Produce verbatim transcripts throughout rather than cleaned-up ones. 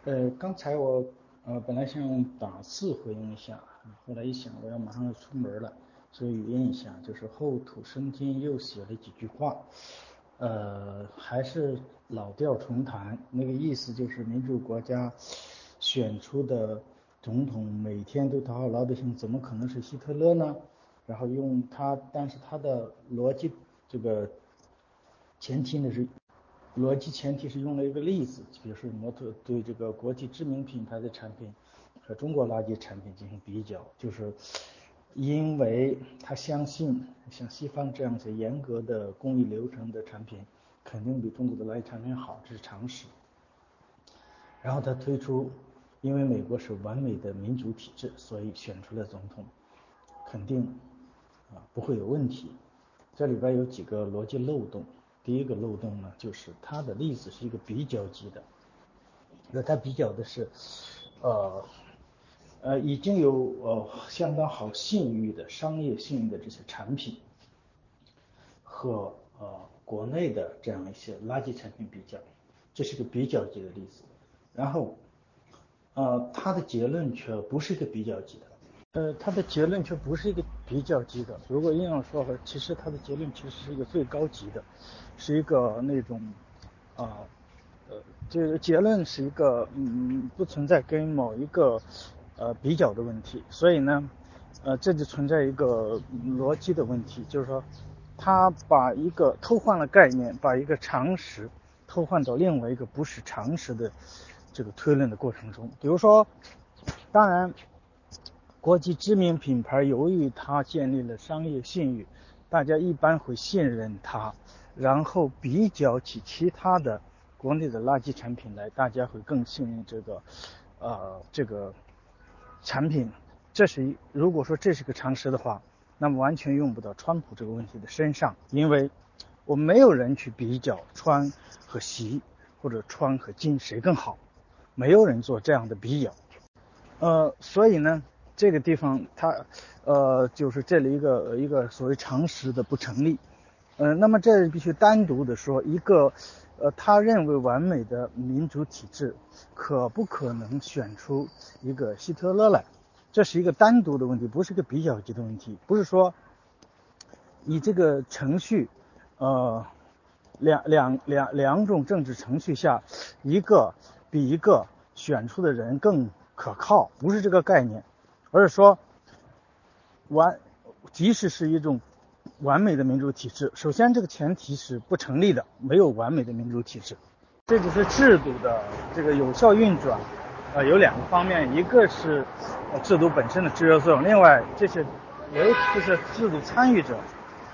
呃，刚才我呃本来想用打字回应一下，后来一想我要马上要出门了，所以语音一下，就是后土生金又写了几句话，呃，还是老调重弹，那个意思就是民主国家选出的总统每天都讨好老百姓，怎么可能是希特勒呢？然后用他，但是他的逻辑这个前提呢是。逻辑前提是用了一个例子，比如说模特对这个国际知名品牌的产品和中国垃圾产品进行比较，就是因为他相信像西方这样子严格的工艺流程的产品肯定比中国的垃圾产品好，这是常识。然后他推出，因为美国是完美的民主体制，所以选出了总统肯定啊不会有问题。这里边有几个逻辑漏洞。第一个漏洞呢，就是它的例子是一个比较级的，那它比较的是，呃，呃，已经有呃相当好信誉的商业信誉的这些产品，和呃国内的这样一些垃圾产品比较，这是个比较级的例子。然后，呃，它的结论却不是一个比较级的。呃，它的结论却不是一个比较级的。如果硬要说的话，其实它的结论其实是一个最高级的，是一个那种啊，呃，这个结论是一个嗯不存在跟某一个呃比较的问题。所以呢，呃，这就存在一个逻辑的问题，就是说，他把一个偷换了概念，把一个常识偷换到另外一个不是常识的这个推论的过程中。比如说，当然。国际知名品牌由于它建立了商业信誉，大家一般会信任它，然后比较起其他的国内的垃圾产品来，大家会更信任这个呃这个产品。这是如果说这是个常识的话，那么完全用不到川普这个问题的身上，因为我们没有人去比较川和习或者川和金谁更好，没有人做这样的比较。呃，所以呢，这个地方它，呃，就是这里一个一个所谓常识的不成立，呃，那么这必须单独的说一个，呃，他认为完美的民主体制，可不可能选出一个希特勒来？这是一个单独的问题，不是一个比较级的问题，不是说以这个程序，呃，两两两两种政治程序下，一个比一个选出的人更可靠，不是这个概念，而是说完，即使是一种完美的民主体制，首先这个前提是不成立的，没有完美的民主体制。这就是制度的这个有效运转，呃，有两个方面，一个是制度本身的制约作用，另外这些维就是制度参与者。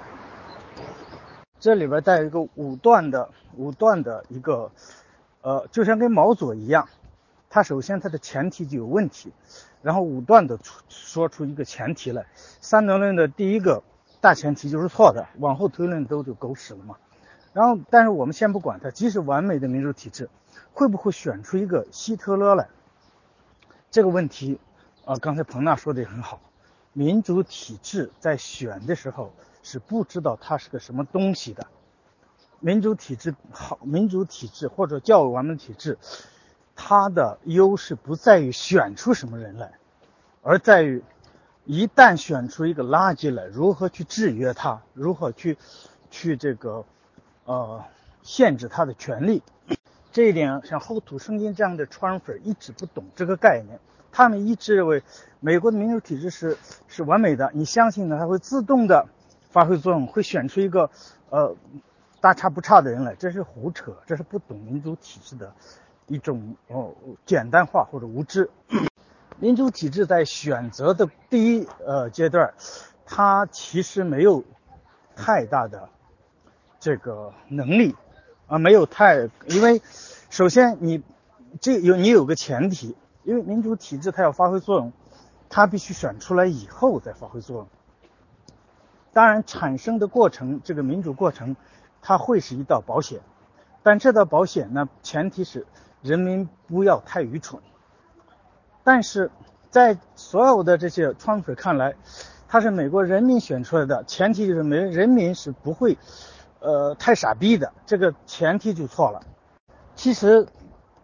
这里边带有一个武断的武断的一个，呃，就像跟毛左一样，它首先它的前提就有问题，然后武断的说出一个前提来。三能论的第一个大前提就是错的，往后推论都就狗屎了嘛。然后，但是我们先不管它，即使完美的民主体制，会不会选出一个希特勒来？这个问题，啊、呃，刚才彭娜说的也很好，民主体制在选的时候是不知道它是个什么东西的。民主体制好，民主体制或者较完美体制，它的优势不在于选出什么人来，而在于一旦选出一个垃圾来，如何去制约它，如何去去这个呃限制它的权利。这一点像后土生金这样的川粉一直不懂这个概念，他们一直认为美国的民主体制是是完美的，你相信呢，它会自动的发挥作用，会选出一个呃大差不差的人来，这是胡扯，这是不懂民主体制的一种哦简单化或者无知。民主体制在选择的第一呃阶段，它其实没有太大的这个能力啊，没有太，因为首先你这有你有个前提，因为民主体制它要发挥作用，它必须选出来以后再发挥作用。当然产生的过程，这个民主过程它会是一道保险，但这道保险呢，前提是人民不要太愚蠢。但是在所有的这些川粉看来，他是美国人民选出来的，前提就是美人民是不会呃太傻逼的，这个前提就错了。其实在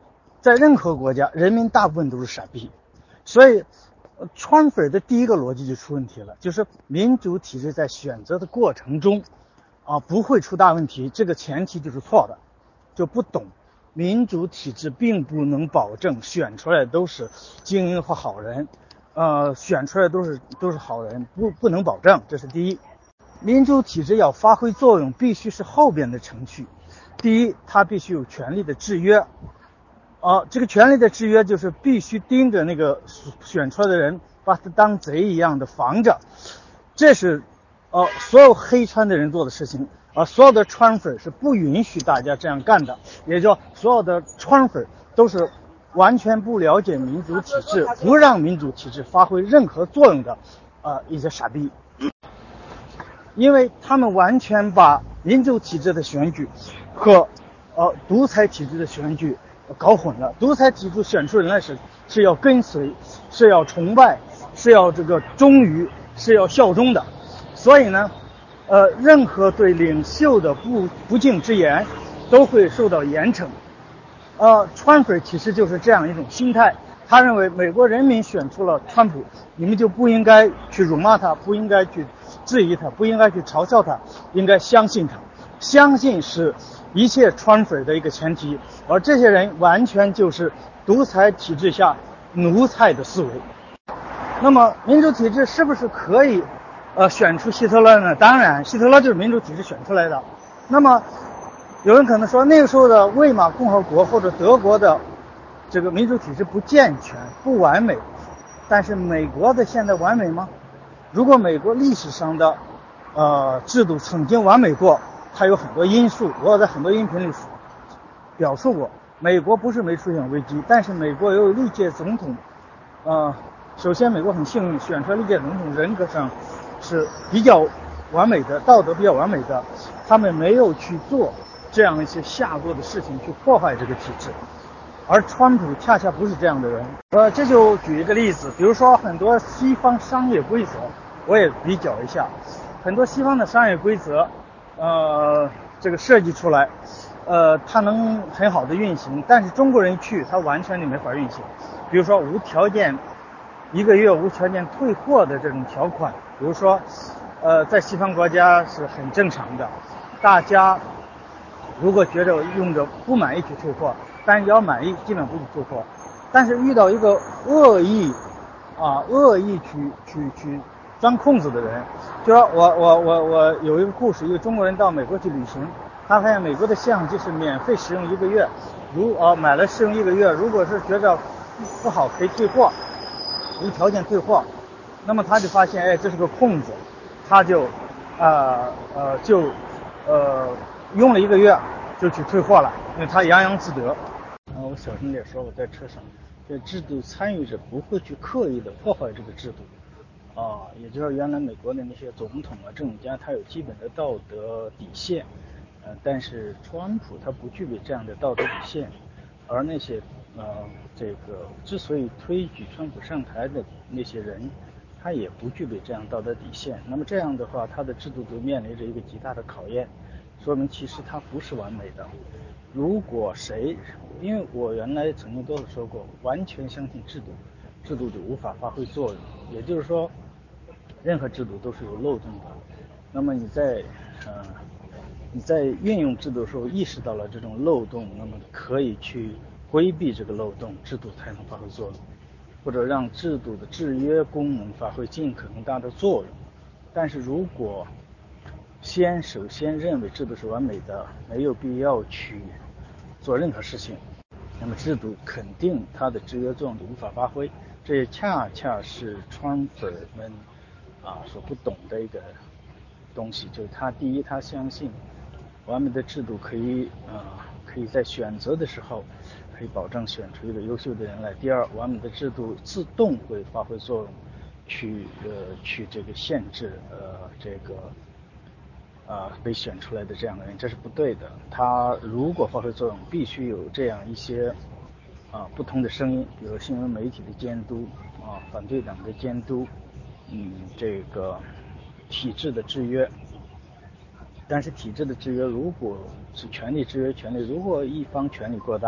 在任何国家，人民大部分都是傻逼，所以川粉的第一个逻辑就出问题了，就是民主体制在选择的过程中啊不会出大问题，这个前提就是错的，就不懂民主体制并不能保证选出来都是精英和好人，呃，选出来都是都是好人，不不能保证，这是第一。民主体制要发挥作用，必须是后边的程序。第一，它必须有权力的制约。啊，这个权力的制约就是必须盯着那个选出来的人，把他当贼一样的防着。这是呃所有黑川的人做的事情，而所有的川粉是不允许大家这样干的。也就是说，所有的川粉都是完全不了解民主体制，不让民主体制发挥任何作用的呃一些傻逼。因为他们完全把民主体制的选举和呃独裁体制的选举搞混了。独裁体制选出人来是是要跟随，是要崇拜，是要这个忠于，是要效忠的。所以呢，呃，任何对领袖的不不敬之言都会受到严惩。呃，川粉其实就是这样一种心态，他认为美国人民选出了川普，你们就不应该去辱骂他，不应该去质疑他，不应该去嘲笑他，应该相信他。相信是一切川粉的一个前提，而这些人完全就是独裁体制下奴才的思维。那么民主体制是不是可以呃选出希特勒呢？当然，希特勒就是民主体制选出来的。那么有人可能说，那个时候的魏玛共和国或者德国的这个民主体制不健全、不完美，但是美国的现在完美吗？如果美国历史上的呃制度曾经完美过，它有很多因素，我在很多音频里表述过。美国不是没出现危机，但是美国有历届总统，呃，首先美国很幸运选出来历届总统人格上是比较完美的，道德比较完美的，他们没有去做这样一些下作的事情去破坏这个体制。而川普恰恰不是这样的人。呃，这就举一个例子，比如说很多西方商业规则，我也比较一下，很多西方的商业规则，呃，这个设计出来，呃，它能很好的运行，但是中国人去，它完全就没法运行。比如说无条件一个月无条件退货的这种条款，比如说，呃，在西方国家是很正常的，大家如果觉得用着不满意去退货，但是要满意基本不去退货。但是遇到一个恶意啊恶意去去去钻空子的人，就说我我我我有一个故事，一个中国人到美国去旅行，他发现美国的相机是免费使用一个月，如啊买了试用一个月，如果是觉得不好可以退货，无条件退货。那么他就发现，哎，这是个空子，他就呃呃就呃用了一个月就去退货了，因为他洋洋自得。啊，我小声点说，我在车上。这制度参与者不会去刻意的破坏这个制度，啊，也就是原来美国的那些总统啊、政治家，他有基本的道德底线，呃，但是川普他不具备这样的道德底线，而那些呃这个之所以推举川普上台的那些人，他也不具备这样道德底线。那么这样的话，他的制度就面临着一个极大的考验，说明其实他不是完美的。如果谁，因为我原来曾经多次说过，完全相信制度，制度就无法发挥作用。也就是说，任何制度都是有漏洞的。那么你在呃你在运用制度的时候意识到了这种漏洞，那么可以去规避这个漏洞，制度才能发挥作用，或者让制度的制约功能发挥尽可能大的作用。但是如果先首先认为制度是完美的，没有必要去做任何事情，那么制度肯定它的制约作用就无法发挥。这也恰恰是川粉们啊所不懂的一个东西，就是他第一，他相信完美的制度可以啊可以在选择的时候可以保证选出一个优秀的人来。第二，完美的制度自动会发挥作用，去呃去这个限制呃这个啊、呃，被选出来的这样的人，这是不对的。他如果发挥作用，必须有这样一些啊、呃、不同的声音，比如新闻媒体的监督啊、呃，反对党的监督，嗯，这个体制的制约。但是体制的制约，如果是权力制约权力，如果一方权力过大，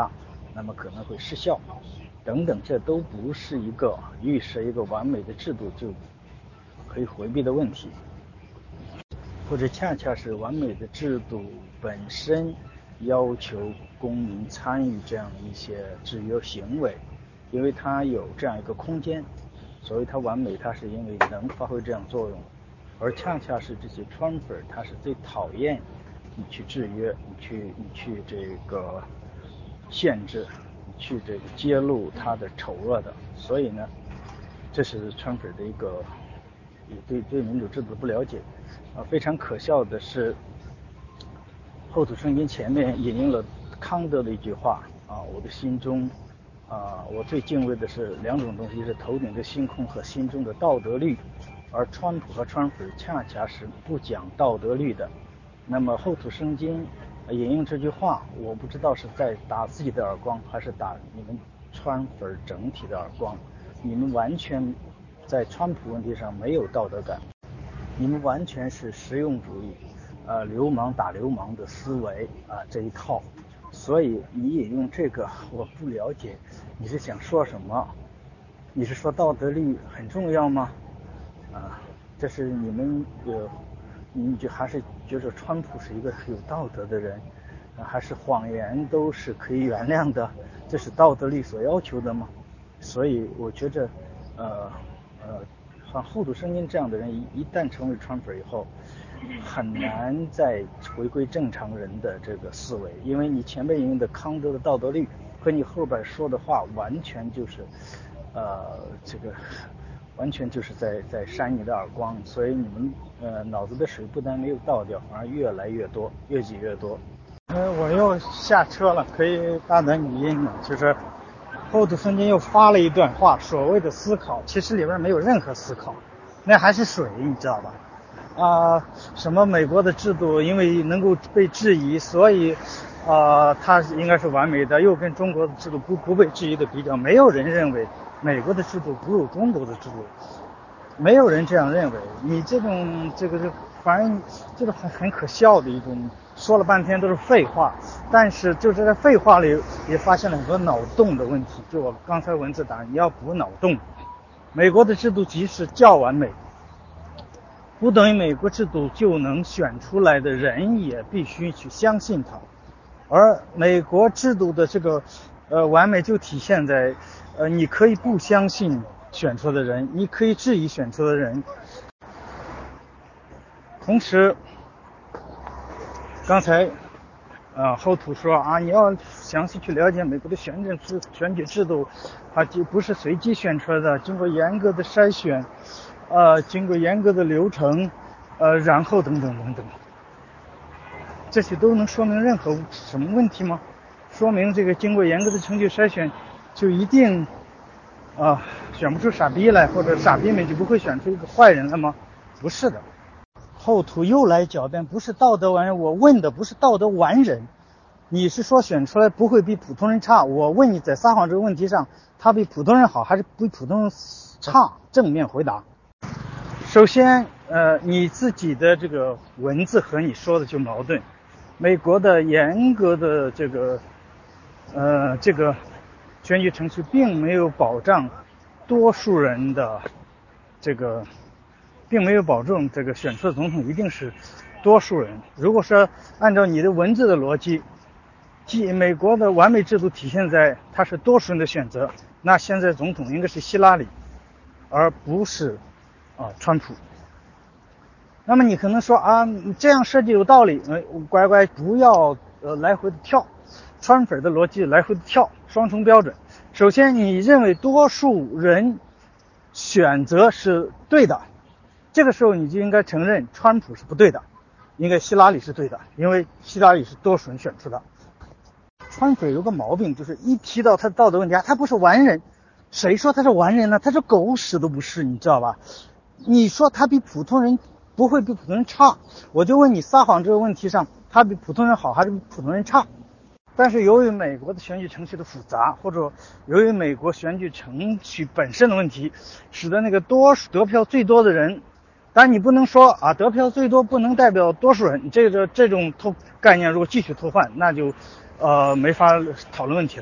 那么可能会失效等等，这都不是一个预设一个完美的制度就可以回避的问题，或者恰恰是完美的制度本身要求公民参与这样一些制约行为，因为它有这样一个空间，所以它完美，它是因为能发挥这样作用。而恰恰是这些川粉，他是最讨厌你去制约，你去你去这个限制，你去这个揭露他的丑恶的。所以呢，这是川粉的一个对对民主制度的不了解啊。非常可笑的是，厚土圣经前面引用了康德的一句话啊，我的心中啊，我最敬畏的是两种东西，是头顶的星空和心中的道德律。而川普和川粉恰恰是不讲道德律的。那么厚土圣经引用这句话，我不知道是在打自己的耳光，还是打你们川粉整体的耳光。你们完全在川普问题上没有道德感，你们完全是实用主义，呃，流氓打流氓的思维啊、呃、这一套。所以你引用这个，我不了解你是想说什么？你是说道德律很重要吗？啊，这是你们呃，你就还是觉得川普是一个有道德的人，啊、还是谎言都是可以原谅的？这是道德律所要求的吗？所以我觉着，呃呃，像厚土圣经这样的人，一一旦成为川粉以后，很难再回归正常人的这个思维，因为你前面引用的康德的道德律和你后边说的话，完全就是，呃，这个。完全就是在在扇你的耳光，所以你们呃脑子的水不但没有倒掉，反而越来越多，越挤越多。呃，我又下车了，可以大胆语音了。就是厚土圣经又发了一段话，所谓的思考，其实里边没有任何思考，那还是水，你知道吧？啊、呃，什么美国的制度因为能够被质疑，所以啊、呃，它应该是完美的，又跟中国的制度不不被质疑的比较，没有人认为美国的制度不如中国的制度，没有人这样认为。你这种这个是反正这个很很可笑的一种，说了半天都是废话，但是就在废话里也发现了很多脑洞的问题。就我刚才文字打，你要补脑洞。美国的制度即使较完美，不等于美国制度就能选出来的人也必须去相信它。而美国制度的这个呃完美就体现在呃你可以不相信选出的人，你可以质疑选出的人。同时刚才呃厚土说啊，你要详细去了解美国的选举制选举制度，它就不是随机选出来的，经过严格的筛选，呃经过严格的流程，呃然后等等等等。这些都能说明任何什么问题吗？说明这个经过严格的程序筛选就一定啊、呃、选不出傻逼来，或者傻逼们就不会选出一个坏人来吗？不是的。厚土又来狡辩，不是道德完人，我问的不是道德完人，你是说选出来不会比普通人差，我问你在撒谎这个问题上，他比普通人好还是比普通人差？正面回答。首先呃你自己的这个文字和你说的就矛盾。美国的严格的这个呃这个选举程序并没有保障多数人的这个并没有保证这个选出的总统一定是多数人。如果说按照你的文字的逻辑，即美国的完美制度体现在它是多数人的选择，那现在总统应该是希拉里而不是啊川普。那么你可能说啊，这样设计有道理，呃，乖乖不要呃来回的跳，川粉的逻辑来回的跳，双重标准。首先，你认为多数人选择是对的，这个时候你就应该承认川普是不对的，应该希拉里是对的，因为希拉里是多数人选出的。川粉有个毛病，就是一提到他的道德问题，他不是完人，谁说他是完人呢？他是狗屎都不是，你知道吧？你说他比普通人不会比普通人差，我就问你撒谎这个问题上，他比普通人好还是比普通人差？但是由于美国的选举程序的复杂，或者由于美国选举程序本身的问题，使得那个多数得票最多的人，但你不能说啊得票最多不能代表多数人，这个这种偷概念如果继续偷换，那就呃没法讨论问题了。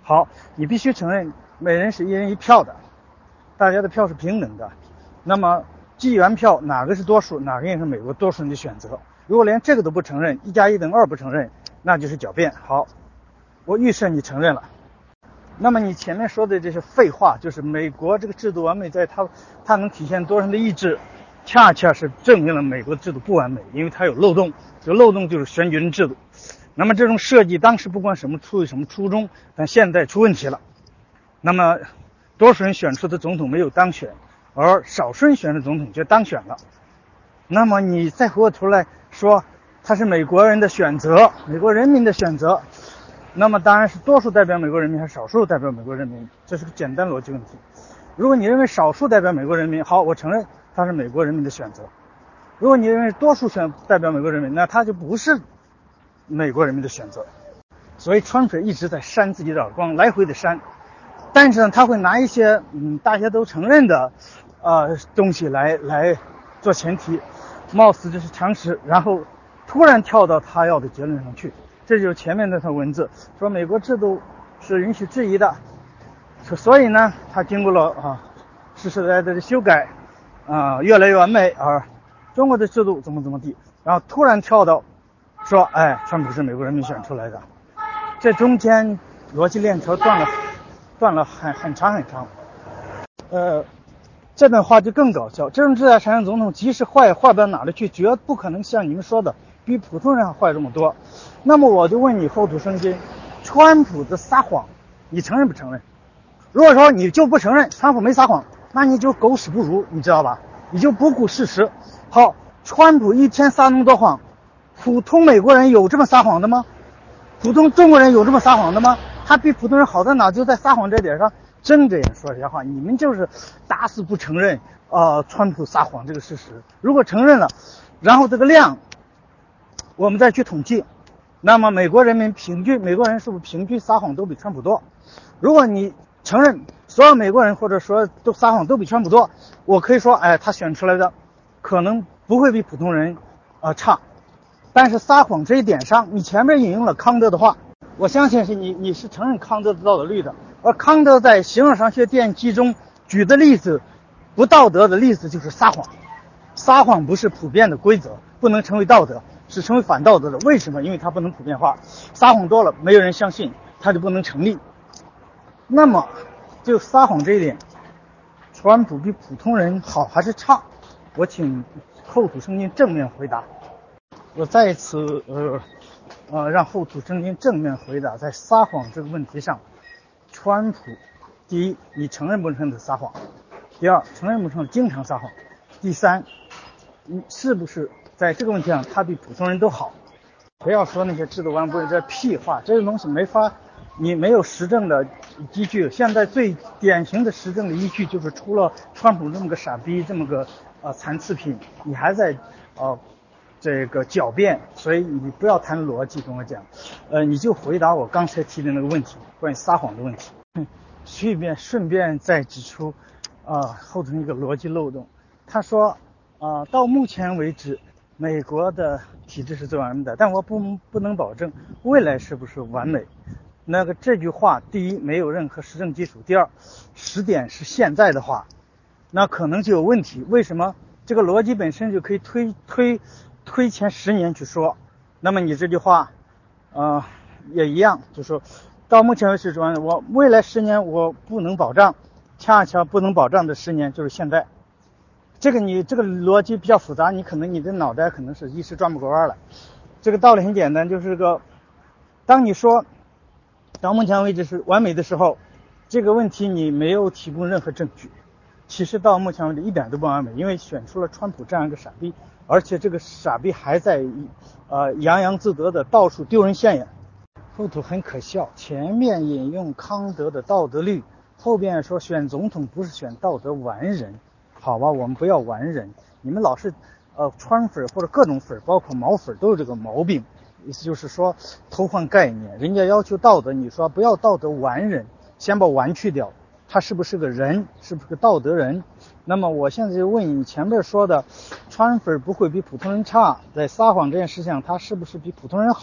好，你必须承认每人是一人一票的，大家的票是平等的。那么议员票哪个是多数，哪个也是美国多数人的选择。如果连这个都不承认，一加一等于二不承认，那就是狡辩。好，我预设你承认了。那么你前面说的这些废话，就是美国这个制度完美在它它能体现多人的意志，恰恰是证明了美国的制度不完美，因为它有漏洞。这个漏洞就是选举人制度。那么这种设计当时不管什么出于什么初衷，但现在出问题了。那么多数人选出的总统没有当选，而少数人选的总统就当选了。那么你再回过头来说他是美国人的选择，美国人民的选择，那么当然是多数代表美国人民还是少数代表美国人民，这是个简单逻辑问题。如果你认为少数代表美国人民，好，我承认他是美国人民的选择。如果你认为多数选代表美国人民，那他就不是美国人民的选择。所以川普一直在扇自己的耳光，来回的扇。但是呢，他会拿一些嗯大家都承认的呃东西来来做前提，貌似这是常识，然后突然跳到他要的结论上去。这就是前面那套文字说美国制度是允许质疑的，所以呢他经过了啊世世代代的修改啊、呃、越来越完美，而中国的制度怎么怎么地，然后突然跳到说哎川普是美国人民选出来的，这中间逻辑链条断了断了很很长很长。呃这段话就更搞笑，这种制裁产生总统即使坏坏不到哪里去，绝不可能像你们说的比普通人坏这么多。那么我就问你厚土生金，川普的撒谎你承认不承认？如果说你就不承认川普没撒谎，那你就狗屎不如，你知道吧？你就不顾事实。好，川普一天撒那么多谎，普通美国人有这么撒谎的吗？普通中国人有这么撒谎的吗？他比普通人好在哪？就在撒谎这点上睁着眼说瞎话。你们就是打死不承认呃川普撒谎这个事实。如果承认了，然后这个量我们再去统计，那么美国人民平均美国人是不是平均撒谎都比川普多？如果你承认所有美国人或者说都撒谎都比川普多，我可以说哎他选出来的可能不会比普通人呃差。但是撒谎这一点上，你前面引用了康德的话，我相信是你你是承认康德的道德律的。而康德在形而上学奠基中举的例子，不道德的例子就是撒谎。撒谎不是普遍的规则，不能成为道德，是成为反道德的。为什么？因为它不能普遍化，撒谎多了没有人相信，它就不能成立。那么就撒谎这一点，川普比普通人好还是差？我请厚土生金正面回答。我再一次呃呃让厚土生金正面回答，在撒谎这个问题上，川普第一，你承认不承认的撒谎？第二，承认不承认经常撒谎？第三，你是不是在这个问题上他比普通人都好？不要说那些制度完不这屁话，这个东西没法，你没有实证的依据。现在最典型的实证的依据就是除了川普这么个傻逼，这么个呃残次品，你还在呃这个狡辩，所以你不要谈逻辑跟我讲，呃，你就回答我刚才提的那个问题，关于撒谎的问题。顺便顺便再指出，啊、呃，后头一个逻辑漏洞。他说，啊、呃，到目前为止，美国的体制是最完美的，但我不不能保证未来是不是完美。那个这句话，第一没有任何实证基础，第二，时点是现在的话，那可能就有问题。为什么？这个逻辑本身就可以推推推前十年去说。那么你这句话，呃，也一样，就说到目前为止，我未来十年我不能保障，恰恰不能保障的十年就是现在。这个你这个逻辑比较复杂，你可能你的脑袋可能是一时转不过弯来。这个道理很简单，就是个，当你说到目前为止是完美的时候，这个问题你没有提供任何证据。其实到目前为止一点都不完美，因为选出了川普这样一个傻逼，而且这个傻逼还在呃洋洋自得的到处丢人现眼。后头很可笑，前面引用康德的道德律，后边说选总统不是选道德完人。好吧，我们不要完人，你们老是呃川粉或者各种粉，包括毛粉都有这个毛病，意思就是说偷换概念。人家要求道德，你说不要道德完人，先把完去掉，他是不是个人，是不是个道德人？那么我现在就问你，前面说的川粉不会比普通人差，在撒谎这件事情上他是不是比普通人好？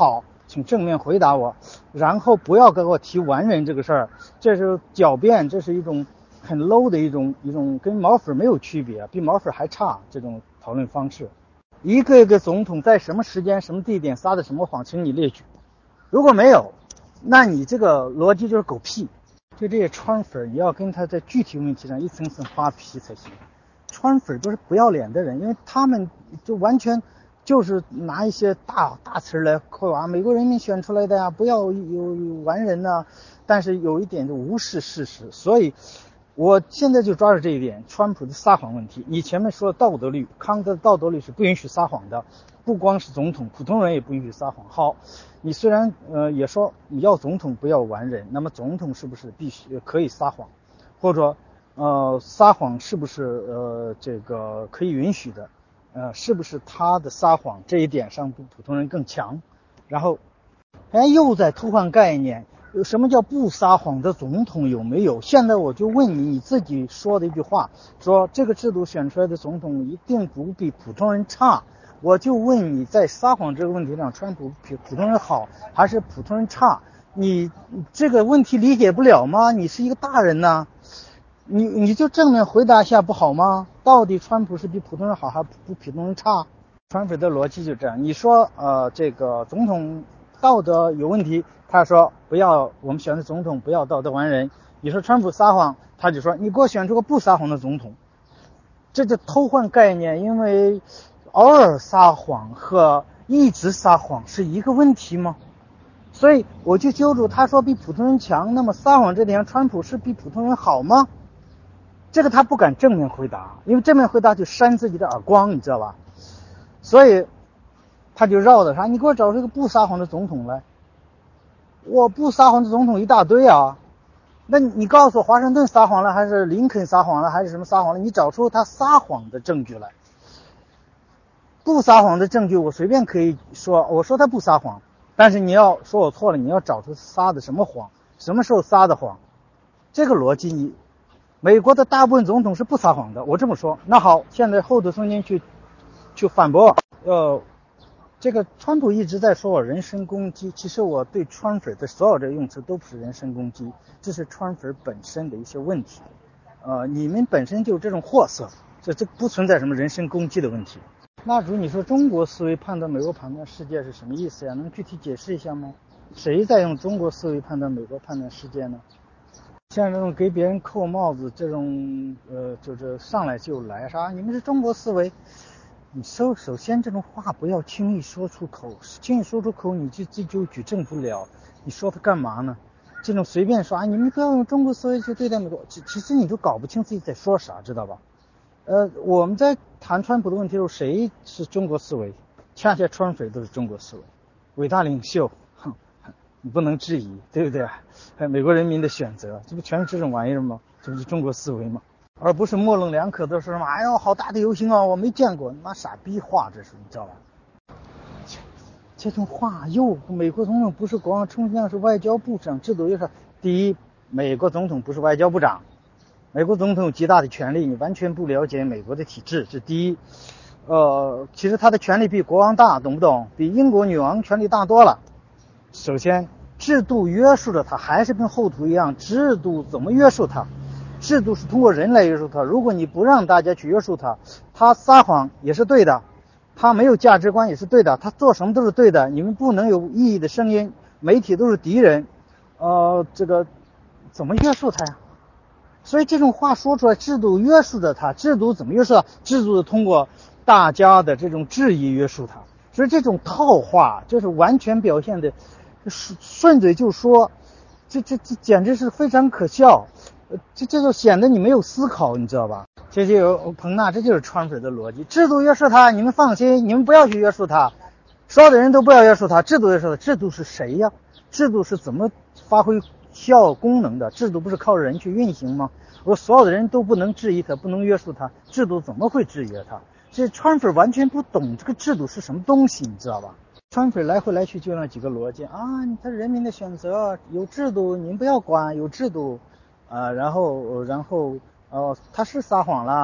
请正面回答我，然后不要给我提完人这个事儿，这是狡辩，这是一种很 low 的一种一种跟毛粉没有区别，比毛粉还差这种讨论方式。一个一个总统在什么时间什么地点撒的什么谎，请你列举。如果没有，那你这个逻辑就是狗屁。就这些川粉，你要跟他在具体问题上一层层发皮才行。川粉都是不要脸的人，因为他们就完全就是拿一些大大词来夸啊，美国人民选出来的呀，不要有完人呐、啊。但是有一点就无视事实，所以我现在就抓住这一点，川普的撒谎问题。你前面说的道德律，康德的道德律是不允许撒谎的，不光是总统，普通人也不允许撒谎。好，你虽然呃也说你要总统不要完人，那么总统是不是必须可以撒谎，或者呃撒谎是不是呃这个可以允许的？呃是不是他的撒谎这一点上比普通人更强？然后哎又在偷换概念。什么叫不撒谎的总统有没有？现在我就问你，你自己说的一句话，说这个制度选出来的总统一定不比普通人差。我就问你，在撒谎这个问题上，川普比普通人好还是普通人差？你这个问题理解不了吗？你是一个大人呢，你你就正面回答一下不好吗？到底川普是比普通人好还是比普通人差？川普的逻辑就这样，你说呃这个总统道德有问题，他说不要我们选的总统不要道德完人。你说川普撒谎，他就说你给我选出个不撒谎的总统。这就偷换概念，因为偶尔撒谎和一直撒谎是一个问题吗？所以我就揪住他说比普通人强，那么撒谎这点川普是比普通人好吗？这个他不敢正面回答，因为正面回答就扇自己的耳光，你知道吧？所以他就绕着啥，你给我找这个不撒谎的总统来。我不撒谎的总统一大堆啊，那你告诉我华盛顿撒谎了还是林肯撒谎了还是什么撒谎了，你找出他撒谎的证据来。不撒谎的证据我随便可以说，我说他不撒谎，但是你要说我错了，你要找出撒的什么谎，什么时候撒的谎。这个逻辑你美国的大部分总统是不撒谎的，我这么说。那好，现在后头中间去去反驳呃这个川普一直在说我人身攻击，其实我对川粉的所有的用词都不是人身攻击，这是川粉本身的一些问题。呃，你们本身就这种货色，这这不存在什么人身攻击的问题。那如你说中国思维判断美国判断世界是什么意思呀？能具体解释一下吗？谁在用中国思维判断美国判断世界呢？像这种给别人扣帽子这种呃就是上来就来啥你们是中国思维，你首首先这种话不要轻易说出口，轻易说出口你就自己就举证不了，你说它干嘛呢？这种随便说啊，你们不要用中国思维去对待美国，其其实你都搞不清自己在说啥，知道吧？呃，我们在谈川普的问题的时候，谁是中国思维？恰恰川粉都是中国思维，伟大领袖，哼，你不能质疑，对不对？还有美国人民的选择，这不全是这种玩意儿吗？这不是中国思维吗？而不是模棱两可的说什么，哎呦，好大的游行啊，我没见过，你妈傻逼话，这是你知道吧？这种话又美国总统不是国防冲将，是外交部长，制度又是第一，美国总统不是外交部长。美国总统有极大的权力，你完全不了解美国的体制，这第一。呃，其实他的权力比国王大，懂不懂？比英国女王权力大多了。首先，制度约束着他，还是跟后土一样，制度怎么约束他？制度是通过人来约束他。如果你不让大家去约束他，他撒谎也是对的，他没有价值观也是对的，他做什么都是对的。你们不能有异议的声音，媒体都是敌人，呃，这个怎么约束他呀？所以这种话说出来，制度约束着他，制度怎么约束他？制度通过大家的这种质疑约束他。所以这种套话就是完全表现的顺嘴就说，这这这简直是非常可笑。这这就显得你没有思考，你知道吧？这就有彭纳，这就是川粉的逻辑。制度约束他，你们放心，你们不要去约束他，所有的人都不要约束他。制度约束他，制度是谁呀？制度是怎么发挥效功能的？制度不是靠人去运行吗？我所有的人都不能质疑他，不能约束他，制度怎么会制约他？这川粉完全不懂这个制度是什么东西，你知道吧？川粉来回来去就那几个逻辑啊，他人民的选择有制度，您不要管，有制度啊、呃，然后然后呃，他是撒谎啦，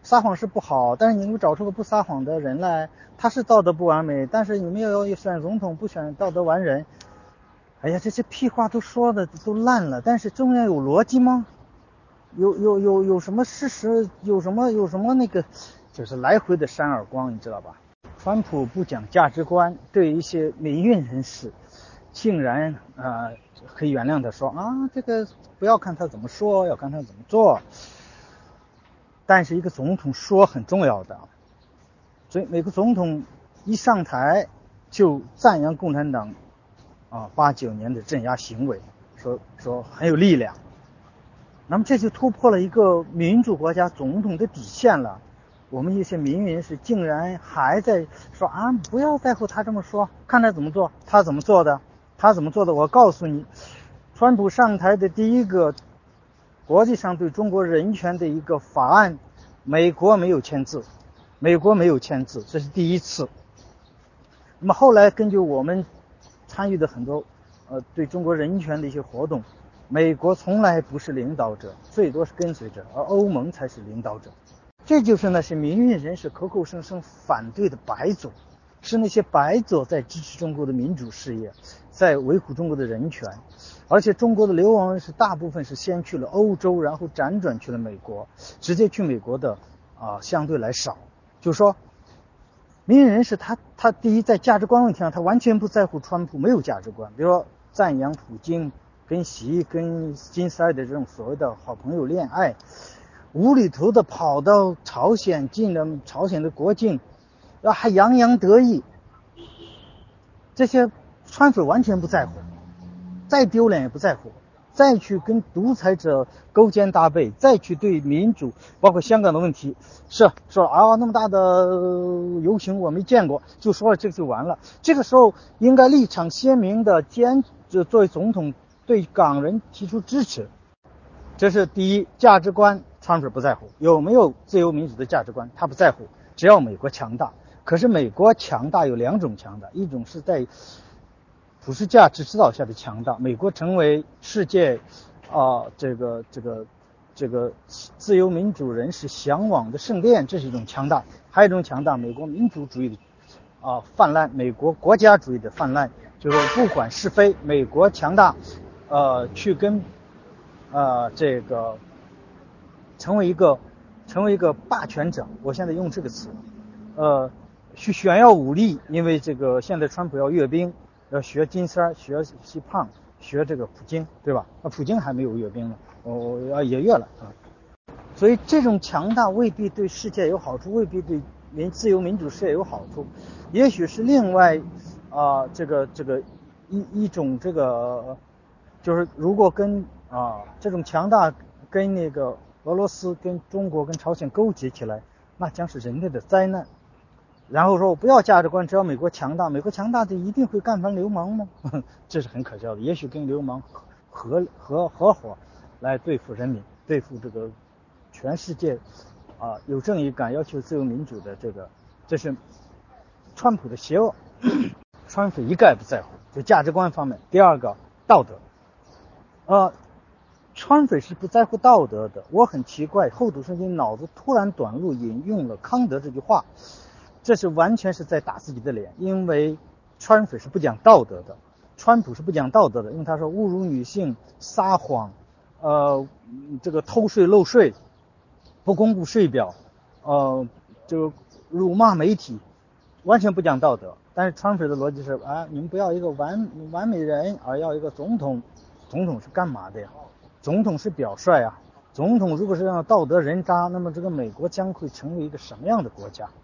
撒谎是不好，但是你们找出个不撒谎的人来，他是道德不完美，但是你们要选总统不选道德完人。哎呀，这些屁话都说的都烂了，但是中间有逻辑吗？有有有有什么事实？有什么有什么那个，就是来回的扇耳光，你知道吧？川普不讲价值观，对一些民运人士，竟然啊、呃、可以原谅他说啊，这个不要看他怎么说，要看他怎么做。但是一个总统说很重要的，所以美国总统一上台就赞扬共产党啊八九年的镇压行为，说说很有力量。那么这就突破了一个民主国家总统的底线了。我们一些民运人士竟然还在说啊，不要在乎他这么说，看他怎么做，他怎么做的，他怎么做的。我告诉你，川普上台的第一个国际上对中国人权的一个法案，美国没有签字，美国没有签字，这是第一次。那么后来根据我们参与的很多呃对中国人权的一些活动，美国从来不是领导者，最多是跟随者，而欧盟才是领导者。这就是那些民运人士口口声声反对的白左，是那些白左在支持中国的民主事业，在维护中国的人权。而且中国的流亡人士大部分是先去了欧洲，然后辗转去了美国，直接去美国的啊、呃、相对来少。就是说民运人士他他第一在价值观问题上他完全不在乎川普没有价值观，比如说赞扬普京跟习跟金三的这种所谓的好朋友恋爱，无厘头的跑到朝鲜进了朝鲜的国境，还洋洋得意，这些川普完全不在乎，再丢脸也不在乎，再去跟独裁者勾肩搭背，再去对民主包括香港的问题是说啊那么大的游行我没见过，就说了这个就完了。这个时候应该立场鲜明的坚持作为总统对港人提出支持。这是第一，价值观川普不在乎，有没有自由民主的价值观他不在乎，只要美国强大。可是美国强大有两种强大，一种是在普世价值指导下的强大，美国成为世界啊、呃、这个这个这个自由民主人士向往的圣殿，这是一种强大。还有一种强大，美国民主主义的啊、呃、泛滥，美国国家主义的泛滥，就是不管是非，美国强大呃去跟呃，这个成为一个成为一个霸权者，我现在用这个词，呃，去炫耀武力，因为这个现在川普要阅兵，要学金三，学习胖，学这个普京，对吧？那普京还没有阅兵呢，我要也阅了啊。所以这种强大未必对世界有好处，未必对民自由民主事业有好处，也许是另外啊、呃、这个这个一一种这个。就是如果跟啊这种强大跟那个俄罗斯跟中国跟朝鲜勾结起来，那将是人类的灾难。然后说我不要价值观，只要美国强大，美国强大就一定会干翻流氓吗？这是很可笑的。也许跟流氓合合合伙来对付人民，对付这个全世界啊有正义感要求自由民主的这个，这是川普的邪恶。川普一概不在乎，就价值观方面。第二个道德。呃，川普是不在乎道德的。我很奇怪，厚土生金脑子突然短路，引用了康德这句话，这是完全是在打自己的脸。因为川普是不讲道德的，川普是不讲道德的，因为他说侮辱女性、撒谎、呃，这个偷税漏税、不公布税表，呃，就辱骂媒体，完全不讲道德。但是川普的逻辑是啊，你们不要一个完完美人，而要一个总统。总统是干嘛的呀？总统是表率啊。总统如果是让道德人渣，那么这个美国将会成为一个什么样的国家？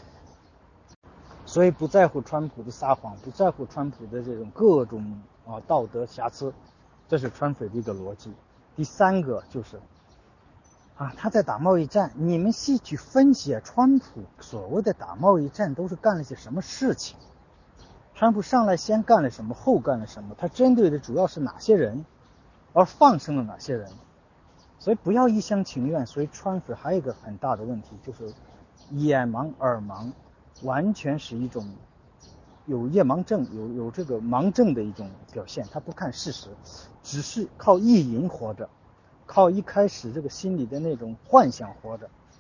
所以不在乎川普的撒谎，不在乎川普的这种各种啊道德瑕疵，这是川普的一个逻辑。第三个就是啊，他在打贸易战，你们细去分析川普所谓的打贸易战都是干了些什么事情？川普上来先干了什么，后干了什么？他针对的主要是哪些人，而放生了哪些人？所以不要一厢情愿。所以川普还有一个很大的问题，就是眼盲耳盲，完全是一种有夜盲症，有有这个盲症的一种表现。他不看事实，只是靠意淫活着，靠一开始这个心里的那种幻想活着。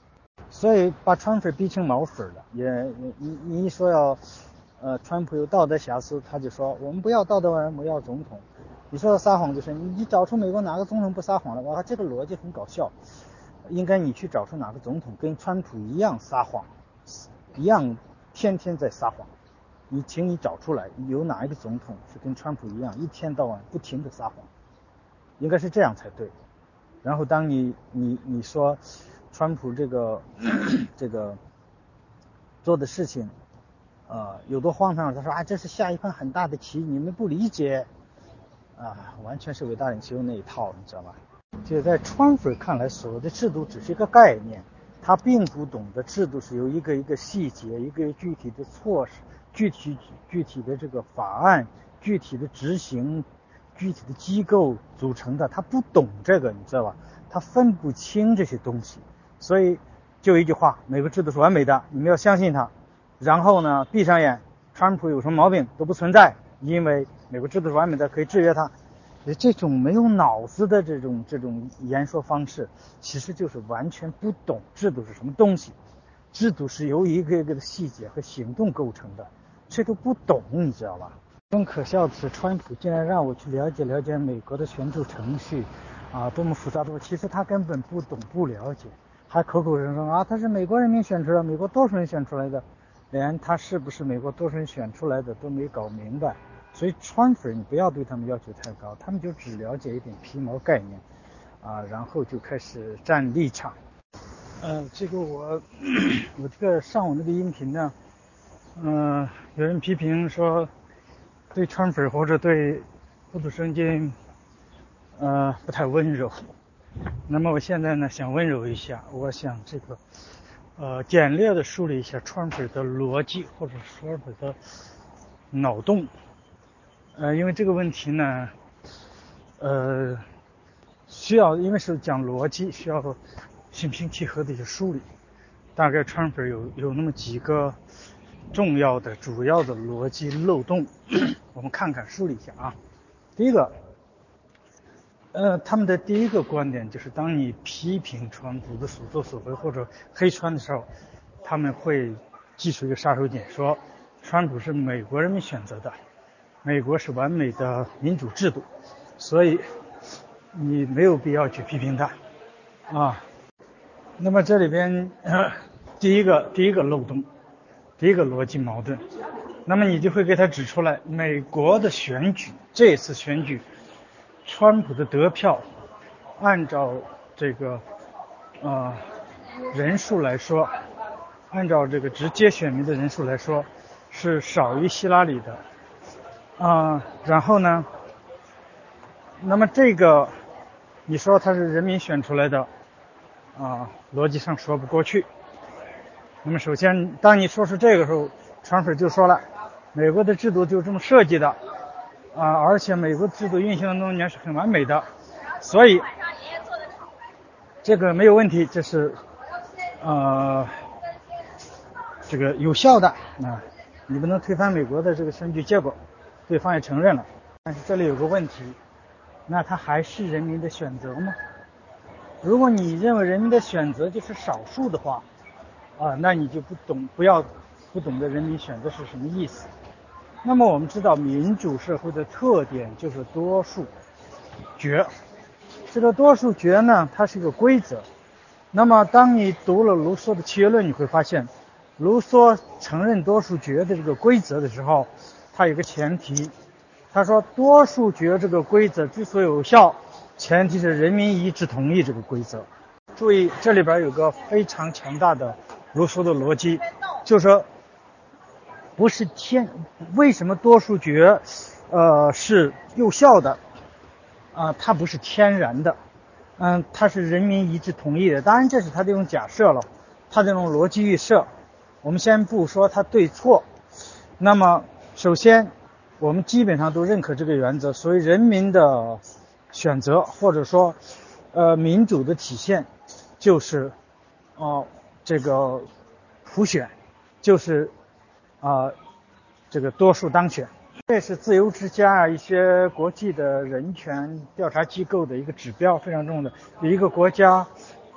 所以把川粉逼成毛粉了。也你你一说要，呃，川普有道德瑕疵，他就说我们不要道德人，我们要总统。你说撒谎就是你找出美国哪个总统不撒谎了？哇，这个逻辑很搞笑。应该你去找出哪个总统跟川普一样撒谎，一样天天在撒谎。你请你找出来，有哪一个总统是跟川普一样一天到晚不停的撒谎？应该是这样才对。然后当你你你说川普这个这个做的事情呃有多荒唐，他说啊这是下一盘很大的棋，你们不理解啊，完全是伟大领袖那一套，你知道吧？就在川粉看来，所谓的制度只是一个概念，他并不懂得制度是由一个一个细节、一个具体的措施、具体具体的这个法案、具体的执行、具体的机构组成的，他不懂这个，你知道吧？他分不清这些东西，所以就一句话，美国制度是完美的，你们要相信它。然后呢，闭上眼，川普有什么毛病都不存在，因为美国制度是完美的，可以制约他。这种没有脑子的这种这种言说方式，其实就是完全不懂制度是什么东西。制度是由一个一个的细节和行动构成的，这都不懂，你知道吧？更可笑的是，川普竟然让我去了解了解美国的选举程序啊，多么复杂多，其实他根本不懂不了解，还口口声声啊他是美国人民选出来的，美国多数人选出来的，连他是不是美国多数人选出来的都没搞明白。所以川粉你不要对他们要求太高，他们就只了解一点皮毛概念啊，然后就开始站立场。呃，这个我我这个上午那个音频呢，嗯、呃，有人批评说对川粉或者对普土生金呃不太温柔。那么我现在呢想温柔一下，我想这个呃简略的梳理一下川粉的逻辑或者川粉的脑洞。呃，因为这个问题呢，呃，需要因为是讲逻辑，需要心平气和的一些梳理。大概川粉有有那么几个重要的、主要的逻辑漏洞，我们看看梳理一下啊。第一个，呃，他们的第一个观点就是，当你批评川普的所作所为或者黑川的时候，他们会记出一个杀手锏，说川普是美国人民选择的。美国是完美的民主制度，所以你没有必要去批评它啊。那么这里边、呃、第一个第一个漏洞，第一个逻辑矛盾，那么你就会给他指出来，美国的选举，这次选举川普的得票按照这个呃人数来说，按照这个直接选民的人数来说是少于希拉里的啊、呃，然后呢，那么这个你说他是人民选出来的啊、呃，逻辑上说不过去。那么首先当你说出这个时候，川粉就说了，美国的制度就这么设计的啊、呃，而且美国制度运行了那么多年是很完美的，所以这个没有问题，这是呃这个有效的啊，你不能推翻美国的这个选举结果，对方也承认了。但是这里有个问题，那它还是人民的选择吗？如果你认为人民的选择就是少数的话啊，那你就不懂不要不懂得人民选择是什么意思。那么我们知道民主社会的特点就是多数决，这个多数决呢，它是一个规则。那么当你读了卢梭的契约论，你会发现卢梭承认多数决的这个规则的时候，他有个前提，他说多数决这个规则之所以有效，前提是人民一致同意这个规则。注意这里边有个非常强大的卢梭的逻辑，就是说不是天为什么多数决呃是有效的啊、呃？它不是天然的，嗯，它是人民一致同意的。当然这是他这种假设了，他这种逻辑预设。我们先不说它对错，那么首先我们基本上都认可这个原则，所谓人民的选择或者说呃民主的体现就是哦、呃、这个普选，就是啊、呃、这个多数当选。这是自由之家一些国际的人权调查机构的一个指标，非常重要的。一个国家啊、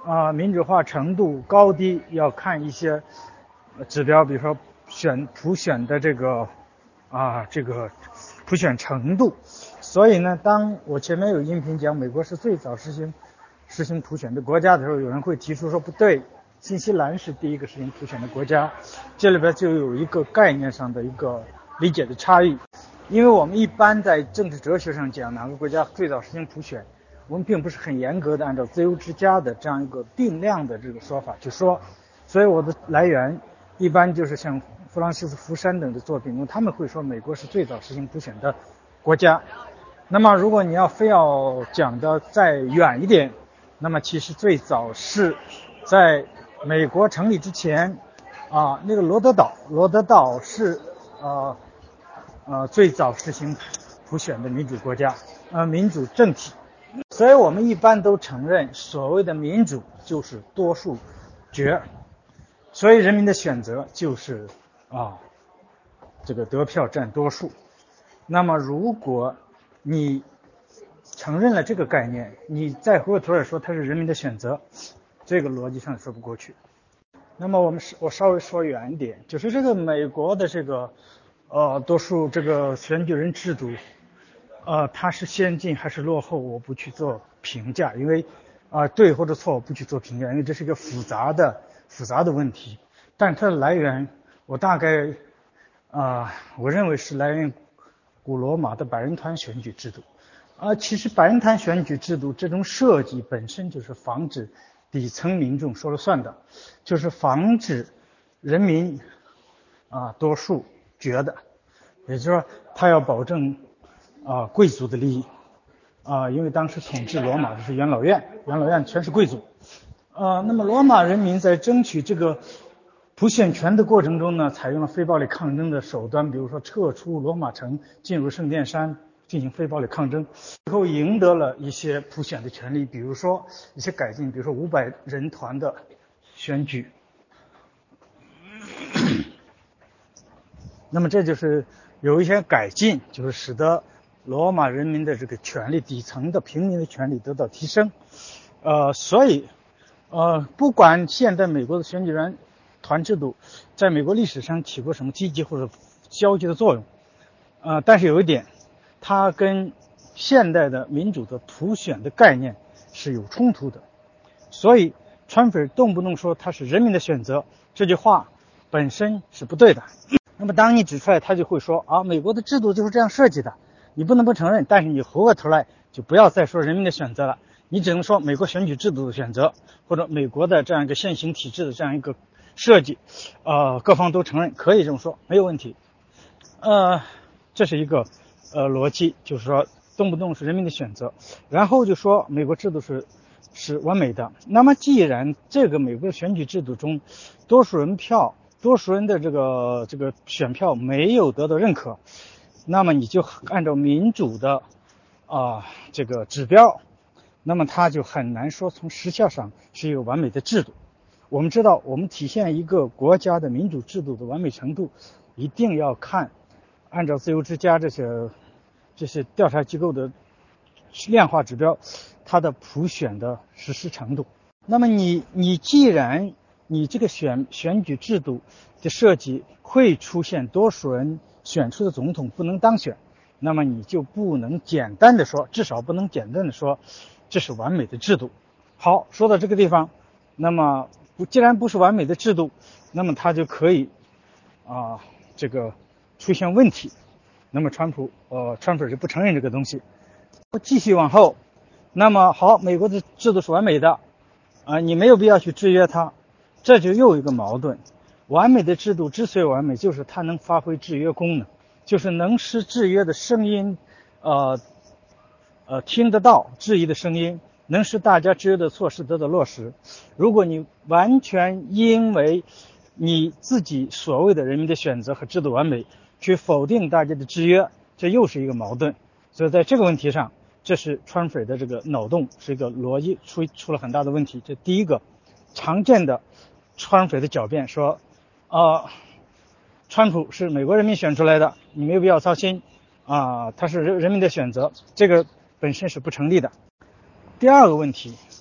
啊、民主化程度高低要看一些指标，比如说选普选的这个啊这个普选程度。所以呢，当我前面有音频讲美国是最早实行实行普选的国家的时候，有人会提出说不对，新西兰是第一个实行普选的国家，这里边就有一个概念上的一个理解的差异。因为我们一般在政治哲学上讲哪个国家最早实行普选，我们并不是很严格的按照自由之家的这样一个定量的这个说法去说，所以我的来源一般就是像弗朗西斯福山等的作品中，他们会说美国是最早实行普选的国家。那么如果你要非要讲的再远一点，那么其实最早是在美国成立之前啊，那个罗德岛，罗德岛是呃呃最早实行普选的民主国家，呃民主政体。所以我们一般都承认，所谓的民主就是多数决，所以人民的选择就是啊这个得票占多数。那么如果你承认了这个概念，你再回过头来说它是人民的选择，这个逻辑上说不过去。那么我们我稍微说远一点，就是这个美国的这个呃多数这个选举人制度，呃它是先进还是落后，我不去做评价，因为啊、呃、对或者错我不去做评价，因为这是一个复杂的复杂的问题。但它的来源，我大概啊、呃、我认为是来源古罗马的百人团选举制度。啊，其实百人团选举制度这种设计本身就是防止底层民众说了算的，就是防止人民啊多数决的，也就是说他要保证啊贵族的利益啊，因为当时统治罗马的是元老院，元老院全是贵族。啊，那么罗马人民在争取这个普选权的过程中呢，采用了非暴力抗争的手段，比如说撤出罗马城，进入圣殿山进行非暴力抗争，最后赢得了一些普选的权利，比如说一些改进，比如说五百人团的选举。那么这就是有一些改进，就是使得罗马人民的这个权利，底层的平民的权利得到提升。呃，所以呃，不管现在美国的选举人团制度在美国历史上起过什么积极或者消极的作用，呃，但是有一点，它跟现代的民主的普选的概念是有冲突的。所以川粉动不动说它是人民的选择，这句话本身是不对的。那么当你指出来，他就会说啊，美国的制度就是这样设计的，你不能不承认，但是你回过头来就不要再说人民的选择了，你只能说美国选举制度的选择，或者美国的这样一个现行体制的这样一个设计，呃，各方都承认，可以这么说，没有问题。呃，这是一个呃逻辑，就是说动不动是人民的选择，然后就说美国制度是是完美的。那么既然这个美国选举制度中多数人票多数人的这个这个选票没有得到认可，那么你就按照民主的啊、呃、这个指标，那么它就很难说从实效上是一个完美的制度。我们知道，我们体现一个国家的民主制度的完美程度，一定要看按照自由之家这些这些调查机构的量化指标，它的普选的实施程度。那么你你既然你这个选选举制度的设计会出现多数人选出的总统不能当选，那么你就不能简单的说，至少不能简单的说这是完美的制度。好，说到这个地方，那么既然不是完美的制度，那么它就可以啊这个出现问题。那么川普呃川普就不承认这个东西。继续往后，那么好，美国的制度是完美的啊，你没有必要去制约它。这就又一个矛盾，完美的制度之所以完美，就是它能发挥制约功能，就是能使制约的声音呃呃听得到，质疑的声音能使大家制约的措施得到落实。如果你完全因为你自己所谓的人民的选择和制度完美去否定大家的制约，这又是一个矛盾。所以在这个问题上，这是川粉的这个脑洞是一个逻辑出出了很大的问题。这第一个常见的川粉的狡辩说，呃，川普是美国人民选出来的，你没有必要操心啊、呃，他是人民的选择，这个本身是不成立的。第二个问题，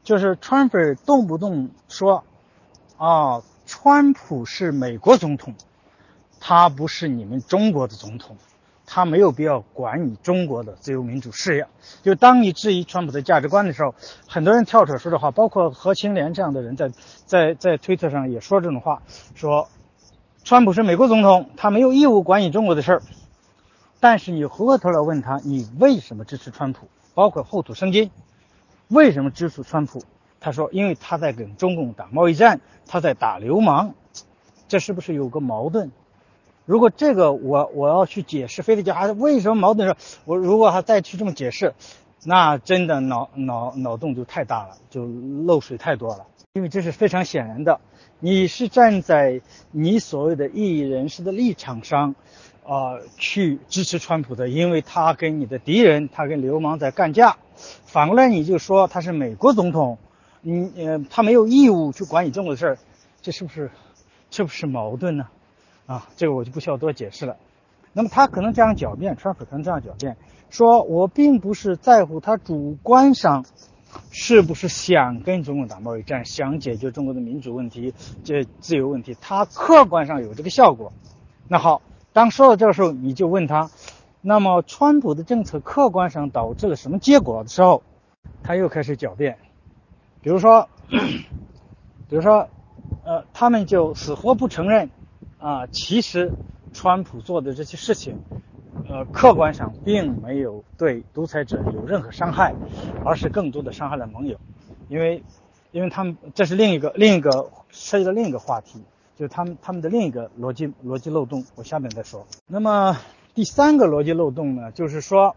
就是川普动不动说啊，川普是美国总统，他不是你们中国的总统，他没有必要管你中国的自由民主事业。就当你质疑川普的价值观的时候，很多人跳出来说的话，包括何清廉这样的人在在在推特上也说这种话，说川普是美国总统，他没有义务管你中国的事儿。但是你回过头来问他，你为什么支持川普？包括厚土生金，为什么支持川普？他说因为他在跟中共打贸易战，他在打流氓。这是不是有个矛盾？如果这个我我要去解释，非得讲啊为什么矛盾的时候，我如果还再去这么解释，那真的脑脑脑洞就太大了，就漏水太多了。因为这是非常显然的，你是站在你所谓的异议人士的立场上呃，去支持川普的，因为他跟你的敌人，他跟流氓在干架。反过来你就说他是美国总统，你呃他没有义务去管你中国的事儿，这是不是是不是矛盾呢？啊，这个我就不需要多解释了。那么他可能这样狡辩，川普可能这样狡辩，说我并不是在乎他主观上是不是想跟中国打贸易战，想解决中国的民主问题、这自由问题，他客观上有这个效果。那好，当说到这个时候，你就问他，那么川普的政策客观上导致了什么结果的时候，他又开始狡辩。比如说比如说呃，他们就死活不承认啊、呃，其实川普做的这些事情呃，客观上并没有对独裁者有任何伤害，而是更多的伤害了盟友。因为因为他们这是另一个另一个涉及到另一个话题，就是他们他们的另一个逻辑逻辑漏洞，我下面再说。那么第三个逻辑漏洞呢，就是说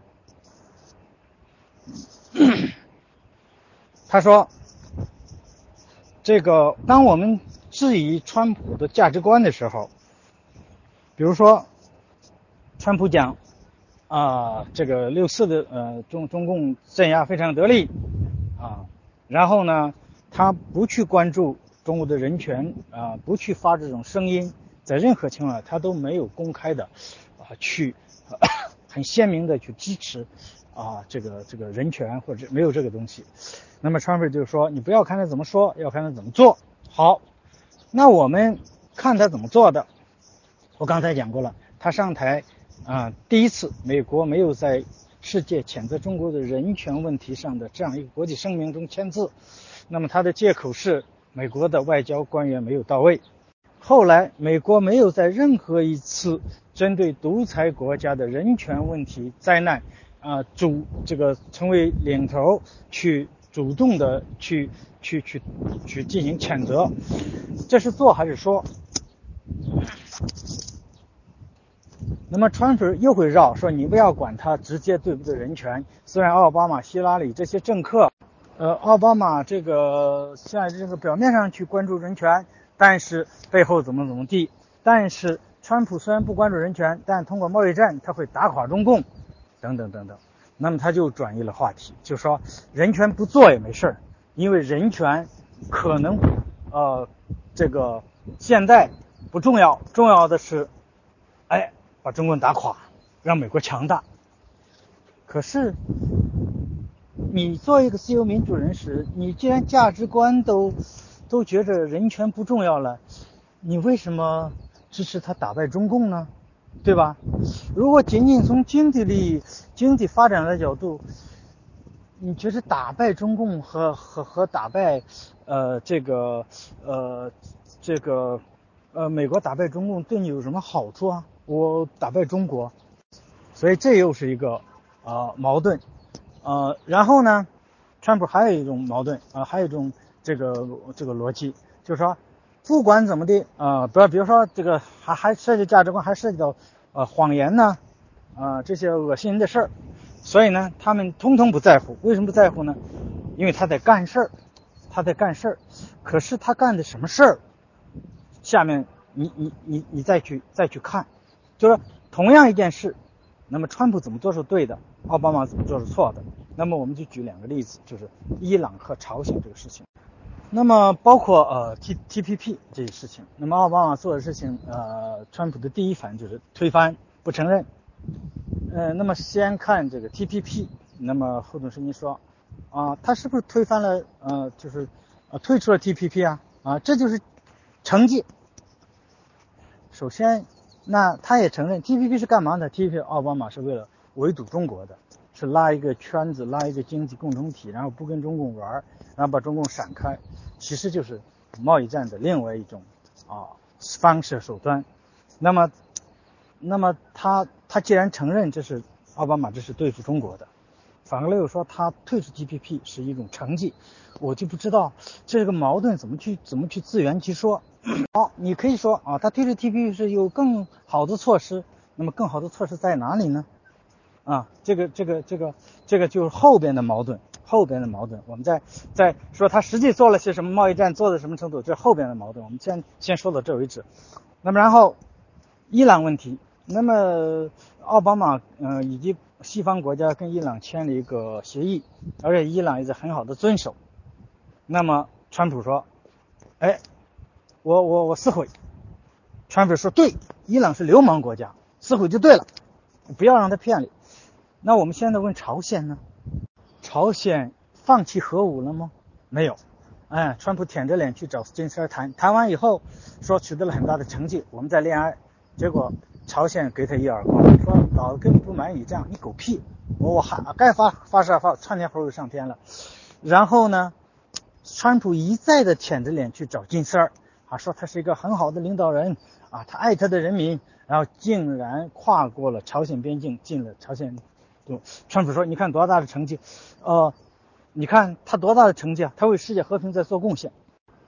他说这个当我们质疑川普的价值观的时候，比如说川普讲啊、呃，这个六四的呃中中共镇压非常得力啊，然后呢他不去关注中国的人权啊、呃，不去发这种声音，在任何情况下他都没有公开的啊、呃、去、呃、很鲜明的去支持啊、呃、这个这个人权，或者没有这个东西。那么川普就是说，你不要看他怎么说，要看他怎么做。好，那我们看他怎么做的。我刚才讲过了，他上台啊、呃，第一次美国没有在世界谴责中国的人权问题上的这样一个国际声明中签字，那么他的借口是美国的外交官员没有到位。后来美国没有在任何一次针对独裁国家的人权问题灾难啊、呃，主这个成为领头去主动的去去去去进行谴责，这是做还是说？那么川普又会绕说，你不要管他直接对不对人权。虽然奥巴马、希拉里这些政客，呃，奥巴马这个现在这个表面上去关注人权，但是背后怎么怎么地。但是川普虽然不关注人权，但通过贸易战他会打垮中共，等等等等。那么他就转移了话题，就说人权不做也没事儿，因为人权可能呃这个现在不重要，重要的是哎把中共打垮，让美国强大。可是你作为一个自由民主人士，你既然价值观都都觉着人权不重要了，你为什么支持他打败中共呢？对吧？如果仅仅从经济利益、经济发展的角度，你觉得打败中共和和和打败呃这个呃这个呃美国打败中共对你有什么好处啊？我打败中国，所以这又是一个呃矛盾。呃，然后呢，川普还有一种矛盾啊、呃，还有一种这个这个逻辑，就是说，不管怎么的啊、呃，比如比如说这个还还涉及价值观，还涉及到呃谎言呢啊、呃、这些恶心人的事儿，所以呢，他们通通不在乎。为什么不在乎呢？因为他在干事儿，他在干事儿，可是他干的什么事儿？下面你你你你再去再去看，就是同样一件事，那么川普怎么做是对的，奥巴马怎么做是错的。那么我们就举两个例子，就是伊朗和朝鲜这个事情。那么包括呃 T T P P 这些事情，那么奥巴马做的事情，呃，川普的第一反应就是推翻，不承认。呃，那么先看这个 T P P， 那么后头声明说， 啊，他是不是推翻了呃，就是呃退出了 T P P 啊？啊，这就是成绩。首先，那他也承认 T P P 是干嘛的 ？T P P 奥巴马是为了围堵中国的，是拉一个圈子，拉一个经济共同体，然后不跟中共玩，然后把中共闪开，其实就是贸易战的另外一种啊方式手段。那么，那么他他既然承认这是奥巴马这是对付中国的，反过来又说他退出 T P P 是一种成绩，我就不知道这个矛盾怎么去怎么去自圆其说。好，你可以说啊，他退出 T P P 是有更好的措施，那么更好的措施在哪里呢？啊，这个这个这个这个就是后边的矛盾，后边的矛盾，我们再再说他实际做了些什么，贸易战做到什么程度，这是后边的矛盾，我们先先说到这为止。那么然后伊朗问题，那么奥巴马呃以及西方国家跟伊朗签了一个协议，而且伊朗也在很好的遵守。那么川普说，哎，我我我撕毁。川普说对，伊朗是流氓国家，撕毁就对了，不要让他骗你。那我们现在问朝鲜呢？朝鲜放弃核武了吗？没有。哎，川普舔着脸去找金三谈，谈完以后说取得了很大的成绩，我们在恋爱。结果朝鲜给他一耳光，说老子根本不买你账，你狗屁！我还该发发射发窜天猴又上天了。然后呢，川普一再的舔着脸去找金三儿，啊，说他是一个很好的领导人啊，他爱他的人民，然后竟然跨过了朝鲜边境，进了朝鲜。川普说：“你看多大的成绩，呃，你看他多大的成绩啊！他为世界和平在做贡献。”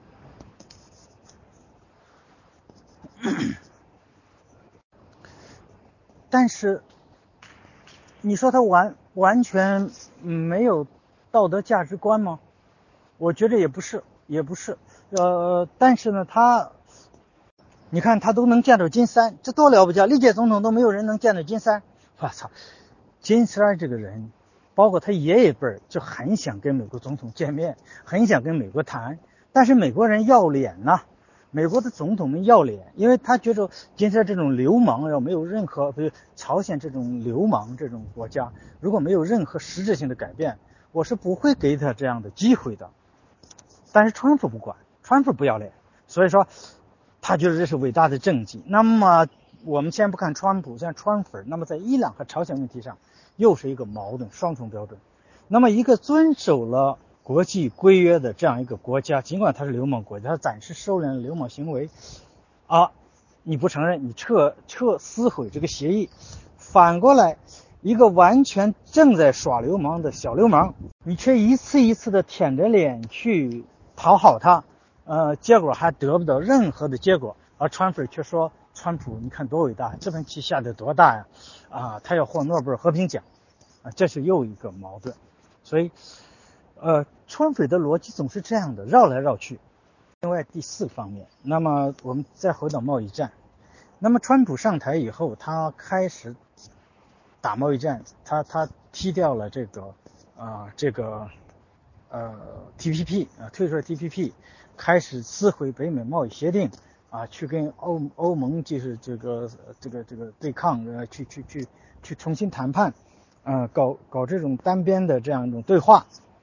但是，你说他完完全没有道德价值观吗？我觉得也不是，也不是。呃，但是呢，他，你看他都能见到金三，这多了不起！历届总统都没有人能见到金三。我操！金三这个人，包括他爷爷辈儿，就很想跟美国总统见面，很想跟美国谈，但是美国人要脸呐、啊，美国的总统们要脸，因为他觉得金三这种流氓，要没有任何，比如朝鲜这种流氓这种国家，如果没有任何实质性的改变，我是不会给他这样的机会的。但是川普不管，川普不要脸，所以说他觉得这是伟大的政绩。那么我们先不看川普，像川粉，那么在伊朗和朝鲜问题上又是一个矛盾，双重标准。那么一个遵守了国际规约的这样一个国家，尽管它是流氓国家，它暂时收敛了流氓行为啊，你不承认，你撤撤撕毁这个协议。反过来，一个完全正在耍流氓的小流氓，你却一次一次的舔着脸去讨好他，呃，结果还得不到任何的结果，而川粉却说川普你看多伟大，这盘棋下得多大呀，啊，他要获诺贝尔和平奖，啊，这是又一个矛盾。所以呃，川粉的逻辑总是这样的，绕来绕去。另外第四方面，那么我们再回到贸易战。那么川普上台以后，他开始打贸易战，他他踢掉了这个啊、呃、这个呃 T P P 啊，退出了 T P P， 开始撕毁北美贸易协定啊，去跟欧欧盟就是这个这个这个对抗，呃，去去去去重新谈判，啊、呃，搞搞这种单边的这样一种对话。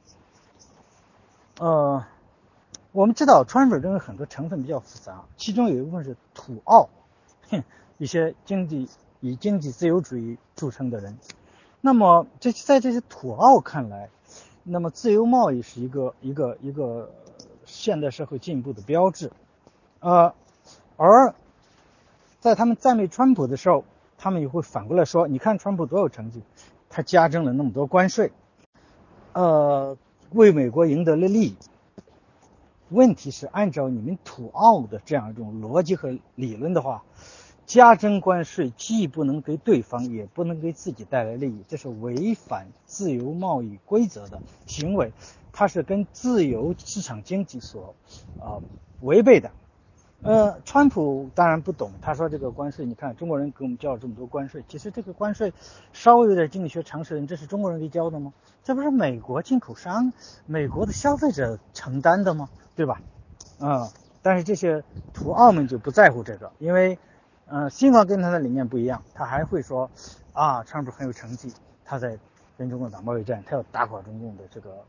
呃，我们知道川粉中有很多成分比较复杂，其中有一部分是土澳，哼，一些经济以经济自由主义著称的人。那么这在这些土澳看来，那么自由贸易是一个一个一个现代社会进步的标志，呃，而在他们赞美川普的时候，他们也会反过来说，你看川普多有成绩，他加征了那么多关税，呃，为美国赢得了利益。问题是按照你们土澳的这样一种逻辑和理论的话，加征关税既不能给对方也不能给自己带来利益，这是违反自由贸易规则的行为，它是跟自由市场经济所呃违背的。呃，川普当然不懂，他说这个关税，你看中国人给我们交了这么多关税，其实这个关税稍微有点经济学常识人，这是中国人给交的吗？这不是美国进口商、美国的消费者承担的吗？对吧？啊、呃，但是这些土澳们就不在乎这个，因为呃，西方跟他的理念不一样，他还会说啊，川普很有成绩，他在跟中国打贸易战，他要打垮中共的这个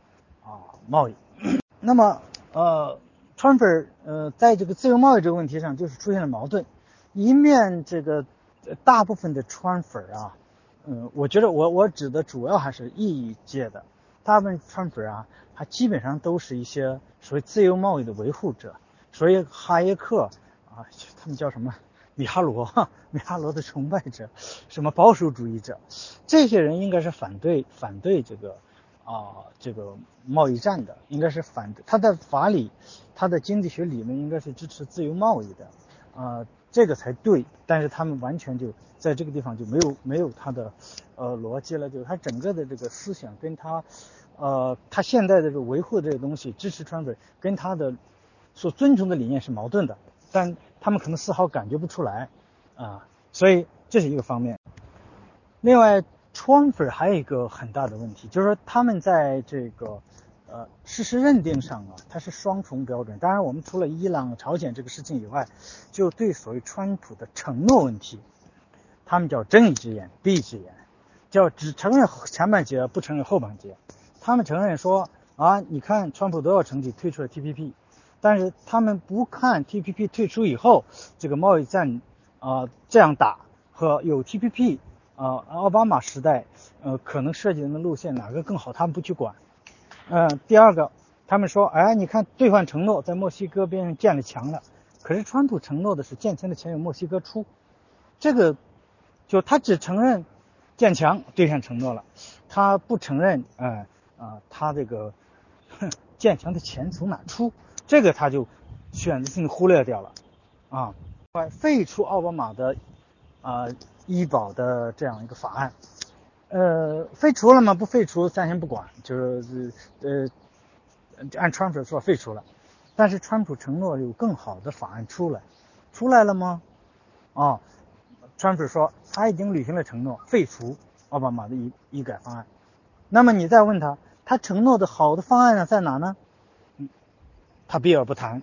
啊贸易。那么呃，川粉呃在这个自由贸易这个问题上就是出现了矛盾，一面这个大部分的川粉啊，嗯，我觉得我我指的主要还是意义界的，大部分川粉啊，它基本上都是一些所谓自由贸易的维护者，所以哈耶克啊，他们叫什么？米哈罗，米哈罗的崇拜者，什么保守主义者，这些人应该是反对反对这个啊这个贸易战的，应该是反对他的法理，他的经济学理论应该是支持自由贸易的，啊这个才对。但是他们完全就在这个地方就没有没有他的呃逻辑了，就是他整个的这个思想跟他呃他现在的这个维护的这个东西，支持川粉跟他的所遵从的理念是矛盾的。但他们可能丝毫感觉不出来啊，所以这是一个方面。另外，川粉还有一个很大的问题，就是说他们在这个呃事实认定上啊，它是双重标准。当然，我们除了伊朗、朝鲜这个事情以外，就对所谓川普的承诺问题，他们叫睁一只眼闭一只眼，叫只承认前半截不承认后半截。他们承认说啊，你看川普多少成绩退出了 T P P。但是他们不看 T P P 退出以后这个贸易战啊、呃、这样打和有 T P P 啊、呃、奥巴马时代呃可能设计的路线哪个更好，他们不去管。嗯、呃，第二个，他们说，哎，你看兑换承诺在墨西哥边上建了墙了，可是川普承诺的是建墙的钱由墨西哥出，这个就他只承认建墙兑上承诺了，他不承认呃啊、呃、他这个哼建墙的钱从哪出。这个他就选择性忽略掉了啊，废除奥巴马的啊、呃、医保的这样一个法案，呃，废除了吗？不废除，暂先不管，就是呃按川普说废除了，但是川普承诺有更好的法案出来，出来了吗？啊，川普说他已经履行了承诺，废除奥巴马的医医改方案。那么你再问他，他承诺的好的方案呢在哪呢？他避而不谈。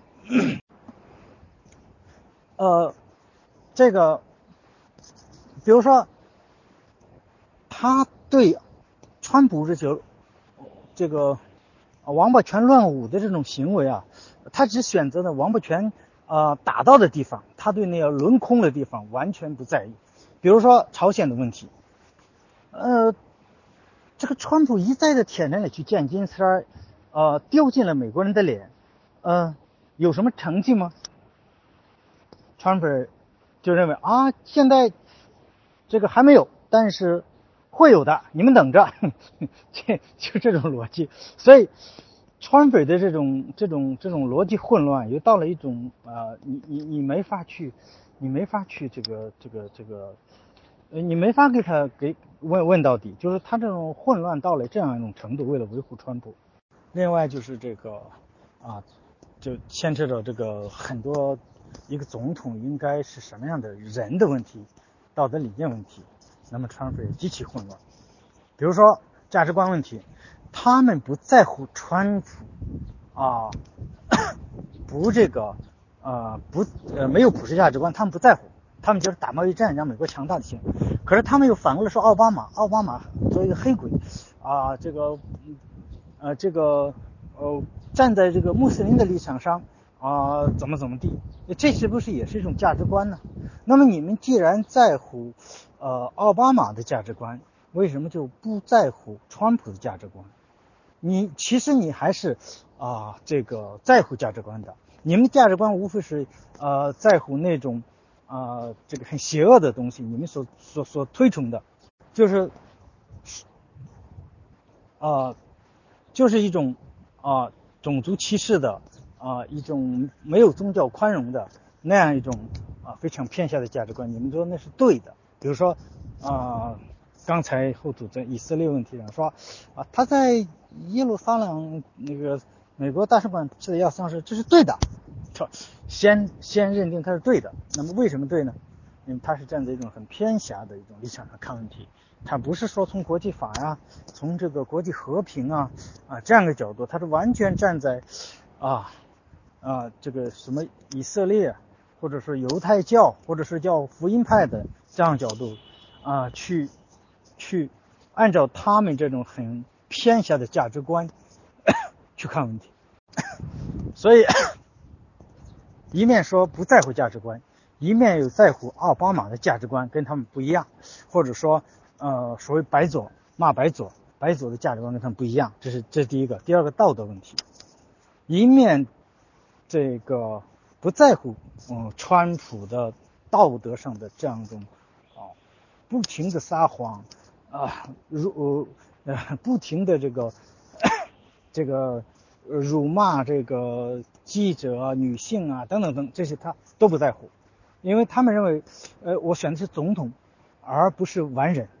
呃，这个，比如说，他对川普这些这个王八拳乱舞的这种行为啊，他只选择了王八拳啊、呃、打到的地方，他对那个轮空的地方完全不在意。比如说朝鲜的问题，呃，这个川普一再的舔着脸去见金丝儿，呃，丢尽了美国人的脸，呃。有什么成绩吗？川普就认为啊，现在这个还没有，但是会有的，你们等着，这就这种逻辑。所以川普的这种这种这种逻辑混乱，又到了一种呃，你你你没法去，你没法去这个这个这个，呃，你没法给他给问问到底，就是他这种混乱到了这样一种程度，为了维护川普。另外就是这个啊。就牵扯到这个很多一个总统应该是什么样的人的问题，道德理念问题，那么川普也极其混乱。比如说价值观问题，他们不在乎川普啊，不这个呃不呃没有普世价值观，他们不在乎，他们就是打贸易战让美国强大的行为。可是他们又反过来说奥巴马，奥巴马作为一个黑鬼啊，这个呃这个呃。站在这个穆斯林的立场上啊、呃，怎么怎么地，这是不是也是一种价值观呢？那么你们既然在乎呃奥巴马的价值观，为什么就不在乎川普的价值观？你其实你还是啊、呃、这个在乎价值观的，你们的价值观无非是呃在乎那种啊、呃、这个很邪恶的东西，你们所所所推崇的，就是啊、呃、就是一种啊。呃种族歧视的啊、呃、一种没有宗教宽容的那样一种啊、呃、非常偏狭的价值观，你们说那是对的。比如说啊、呃、刚才后组在以色列问题上说啊他在耶路撒冷那个美国大使馆吃的要丧尸，这是对的，先先认定它是对的。那么为什么对呢？因为他是站在一种很偏狭的一种立场上看问题，他不是说从国际法呀、啊，从这个国际和平啊啊这样的角度，他是完全站在啊啊这个什么以色列或者说犹太教或者是叫福音派的这样角度啊去去按照他们这种很偏狭的价值观去看问题。所以一面说不在乎价值观，一面又在乎奥巴马的价值观跟他们不一样，或者说呃所谓白左骂白左，白左的价值观跟他们不一样，这是这是第一个。第二个道德问题，一面这个不在乎嗯川普的道德上的这样一种啊不停的撒谎啊如呃不停的这个这个辱骂这个记者啊、女性啊等等等，这些他都不在乎，因为他们认为，呃，我选的是总统，而不是完人。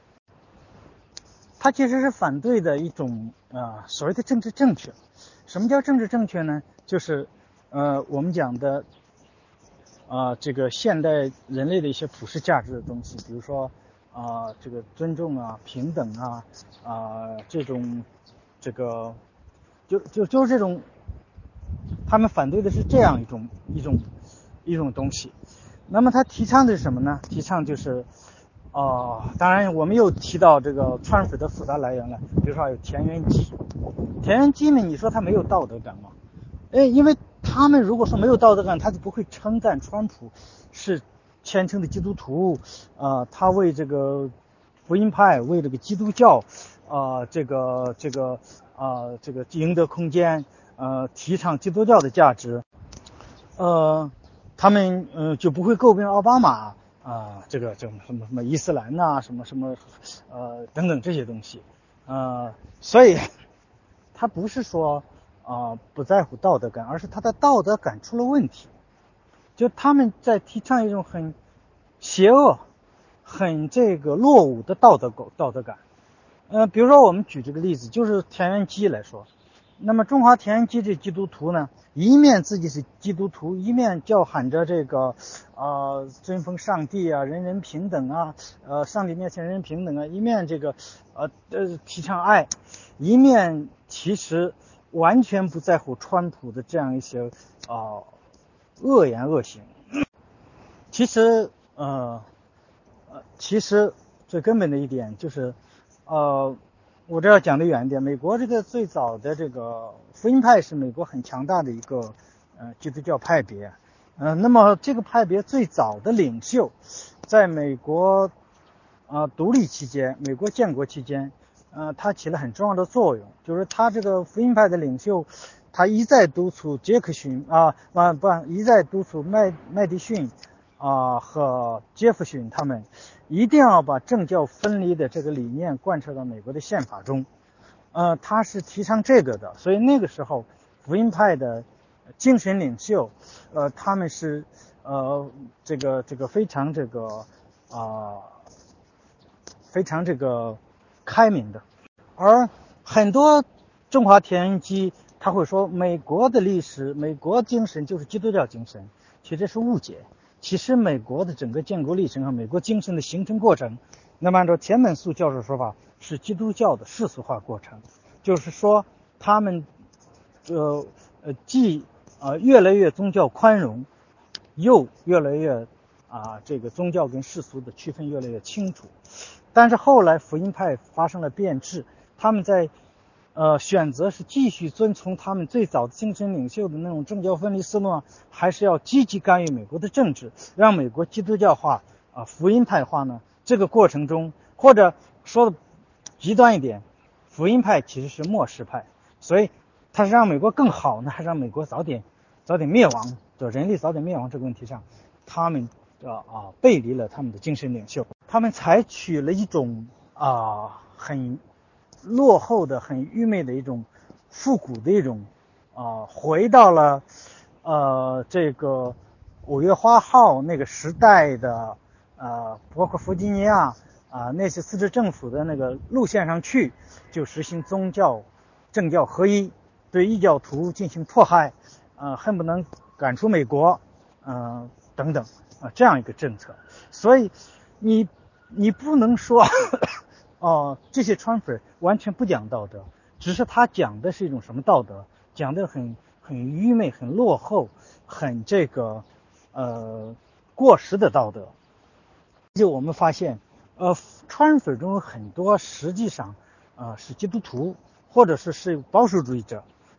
他其实是反对的一种啊、呃、所谓的政治正确。什么叫政治正确呢？就是呃我们讲的啊、呃、这个现代人类的一些普世价值的东西，比如说啊、呃、这个尊重啊、平等啊啊、呃、这种这个。就就就是这种，他们反对的是这样一种一种一种东西。那么他提倡的是什么呢？提倡就是，哦、呃，当然我们又提到这个川粉的复杂来源了。比如说有田园基，田园基们，你说他没有道德感吗？哎，因为他们如果说没有道德感，他就不会称赞川普是虔诚的基督徒啊、呃，他为这个福音派、为这个基督教啊、呃，这个这个。啊、呃，这个赢得空间，呃，提倡基督教的价值，呃，他们呃就不会诟病奥巴马啊、呃，这个这种什么什么伊斯兰呐、啊，什么什么呃等等这些东西，呃，所以他不是说啊、呃、不在乎道德感，而是他的道德感出了问题，就他们在提倡一种很邪恶、很这个落伍的道德道德感。呃，比如说我们举这个例子，就是田园基来说，那么中华田园基这基督徒呢，一面自己是基督徒，一面叫喊着这个呃尊奉上帝啊，人人平等啊，呃上帝面前人人平等啊，一面这个呃呃提倡爱，一面其实完全不在乎川普的这样一些啊、呃、恶言恶行。其实呃呃其实最根本的一点就是。呃，我这要讲的远一点，美国这个最早的这个福音派是美国很强大的一个呃基督教派别，呃，那么这个派别最早的领袖，在美国啊、呃、独立期间，美国建国期间，呃，他起了很重要的作用，就是他这个福音派的领袖，他一再督促杰克逊啊啊不一再督促麦麦迪逊啊和杰弗逊他们。一定要把政教分离的这个理念贯彻到美国的宪法中，呃，他是提倡这个的，所以那个时候福音派的精神领袖，呃，他们是呃这个这个非常这个啊、呃、非常这个开明的，而很多中华田园基他会说美国的历史、美国精神就是基督教精神，其实这是误解。其实美国的整个建国历程和美国精神的形成过程，那么按照田本素教授说法，是基督教的世俗化过程，就是说他们呃呃既呃越来越宗教宽容，又越来越啊这个宗教跟世俗的区分越来越清楚。但是后来福音派发生了变质，他们在呃，选择是继续遵从他们最早的精神领袖的那种政教分离思路呢，还是要积极干预美国的政治，让美国基督教化啊、呃、福音派化呢？这个过程中，或者说的极端一点，福音派其实是末世派，所以它是让美国更好呢，还是让美国早点早点灭亡？就人类早点灭亡这个问题上，他们啊啊、呃、背离了他们的精神领袖，他们采取了一种啊、呃、很。落后的很愚昧的一种复古的一种啊、呃，回到了呃这个五月花号那个时代的呃，包括弗吉尼亚啊、呃、那些自治政府的那个路线上去，就实行宗教政教合一，对异教徒进行迫害，呃，恨不能赶出美国，嗯、呃、等等啊、呃、这样一个政策。所以你你不能说。哦，这些川粉完全不讲道德，只是他讲的是一种什么道德？讲的很很愚昧、很落后、很这个呃过时的道德。就我们发现，呃，川粉中有很多实际上呃是基督徒，或者是是保守主义者，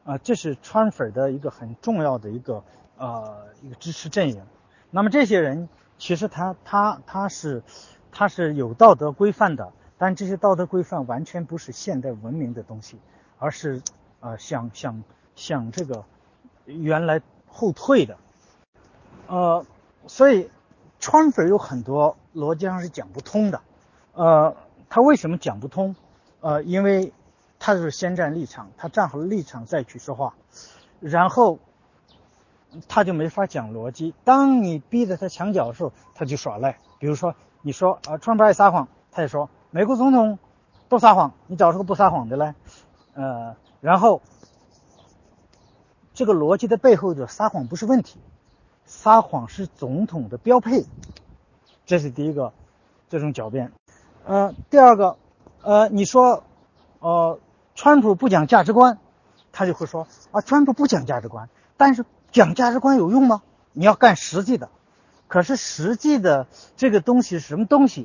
啊、呃，这是川粉的一个很重要的一个呃一个支持阵营。那么这些人其实他他他是他是有道德规范的，但这些道德规范完全不是现代文明的东西，而是呃想想想这个原来后退的。呃，所以川粉有很多逻辑上是讲不通的。呃，他为什么讲不通？呃，因为他就是先站立场，他站好了立场再去说话，然后他就没法讲逻辑。当你逼着他墙角的时候，他就耍赖。比如说，你说呃，川普爱撒谎，他就说美国总统都撒谎，你找出个不撒谎的来。呃，然后这个逻辑的背后的撒谎不是问题，撒谎是总统的标配，这是第一个这种狡辩。呃，第二个，呃，你说，呃，川普不讲价值观，他就会说啊，川普不讲价值观，但是讲价值观有用吗？你要干实际的。可是实际的这个东西是什么东西？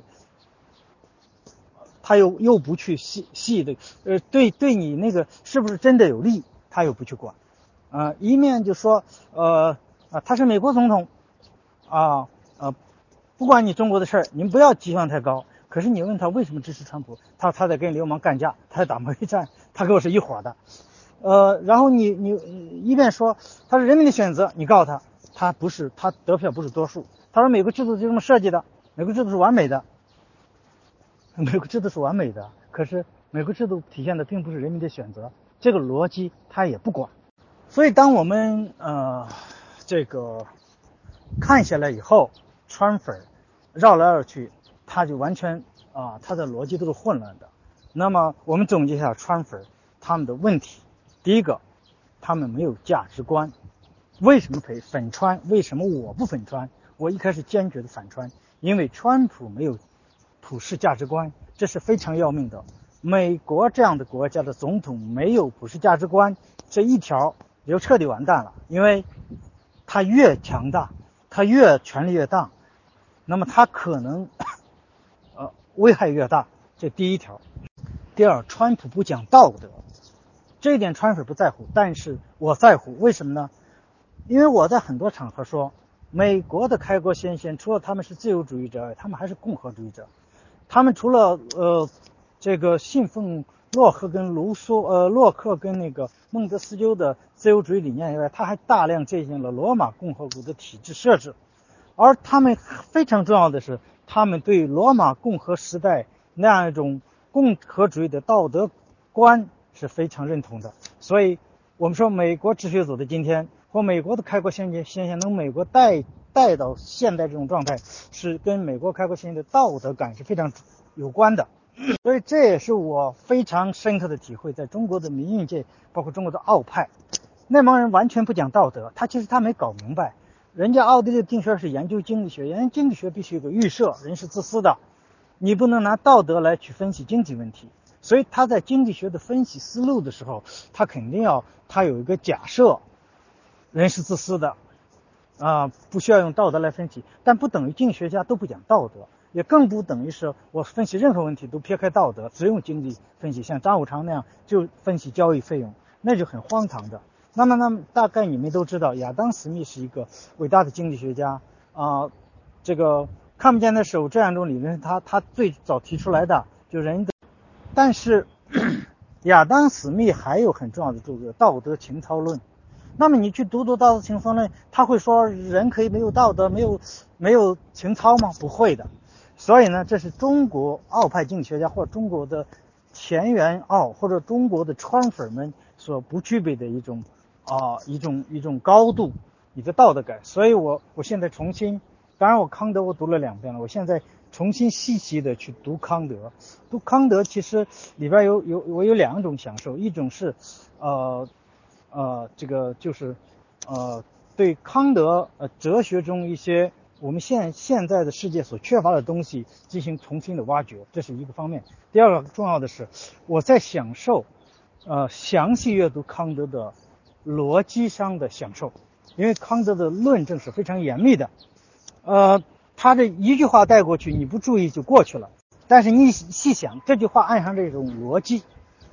他又又不去细细的，呃，对对你那个是不是真的有利，他又不去管。啊、呃，一面就说，呃啊，他是美国总统，啊呃，不管你中国的事儿，你们不要期望太高。可是你问他为什么支持川普，他他在跟流氓干架，他在打贸易战，他跟我是一伙的。呃，然后你你一边说他是人民的选择，你告诉他，他不是，他得票不是多数。他说美国制度就这么设计的，美国制度是完美的，美国制度是完美的，可是美国制度体现的并不是人民的选择，这个逻辑他也不管。所以当我们呃这个看下来以后，川粉绕来绕去，他就完全啊、呃，他的逻辑都是混乱的。那么我们总结一下川粉他们的问题。第一个，他们没有价值观。为什么粉粉川？为什么我不粉川？我一开始坚决的反川，因为川普没有普世价值观，这是非常要命的。美国这样的国家的总统没有普世价值观，这一条就彻底完蛋了。因为他越强大，他越权力越大，那么他可能呃危害越大，这第一条。第二，川普不讲道德，这一点川粉不在乎，但是我在乎。为什么呢？因为我在很多场合说，美国的开国先贤除了他们是自由主义者，他们还是共和主义者。他们除了呃这个信奉洛克跟卢梭呃洛克跟那个孟德斯鸠的自由主义理念以外，他还大量借鉴了罗马共和国的体制设置。而他们非常重要的是，他们对罗马共和时代那样一种共和主义的道德观是非常认同的。所以我们说美国哲学走到今天，或美国的开国先贤先贤能美国带带到现代这种状态，是跟美国开国先贤的道德感是非常有关的。所以这也是我非常深刻的体会。在中国的民运界，包括中国的奥派，那帮人完全不讲道德，他其实他没搞明白，人家奥地利经济学是研究经济学，研究经济学必须有个预设，人是自私的，你不能拿道德来去分析经济问题。所以他在经济学的分析思路的时候，他肯定要他有一个假设，人是自私的啊、呃，不需要用道德来分析。但不等于经济学家都不讲道德，也更不等于是我分析任何问题都撇开道德，只用经济分析，像张五常那样就分析交易费用，那就很荒唐的。那么那么大概你们都知道，亚当·斯密是一个伟大的经济学家啊、呃，这个看不见的手这样一种理论是他他最早提出来的，就人的。但是亚当·斯密还有很重要的这个道德情操论。那么你去读读道德情操论，他会说人可以没有道德，没有没有情操吗？不会的。所以呢，这是中国奥派经济学家或者中国的田园奥或者中国的川粉们所不具备的一种啊、呃、一种一种高度，一个道德感。所以我我现在重新，当然我康德我读了两遍了，我现在重新细细的去读康德。读康德其实里边有有我有两种享受，一种是呃呃这个就是呃对康德呃哲学中一些我们现现在的世界所缺乏的东西进行重新的挖掘，这是一个方面。第二个重要的是，我在享受呃详细阅读康德的逻辑上的享受，因为康德的论证是非常严密的，呃他这一句话带过去，你不注意就过去了，但是你细想这句话暗含这种逻辑，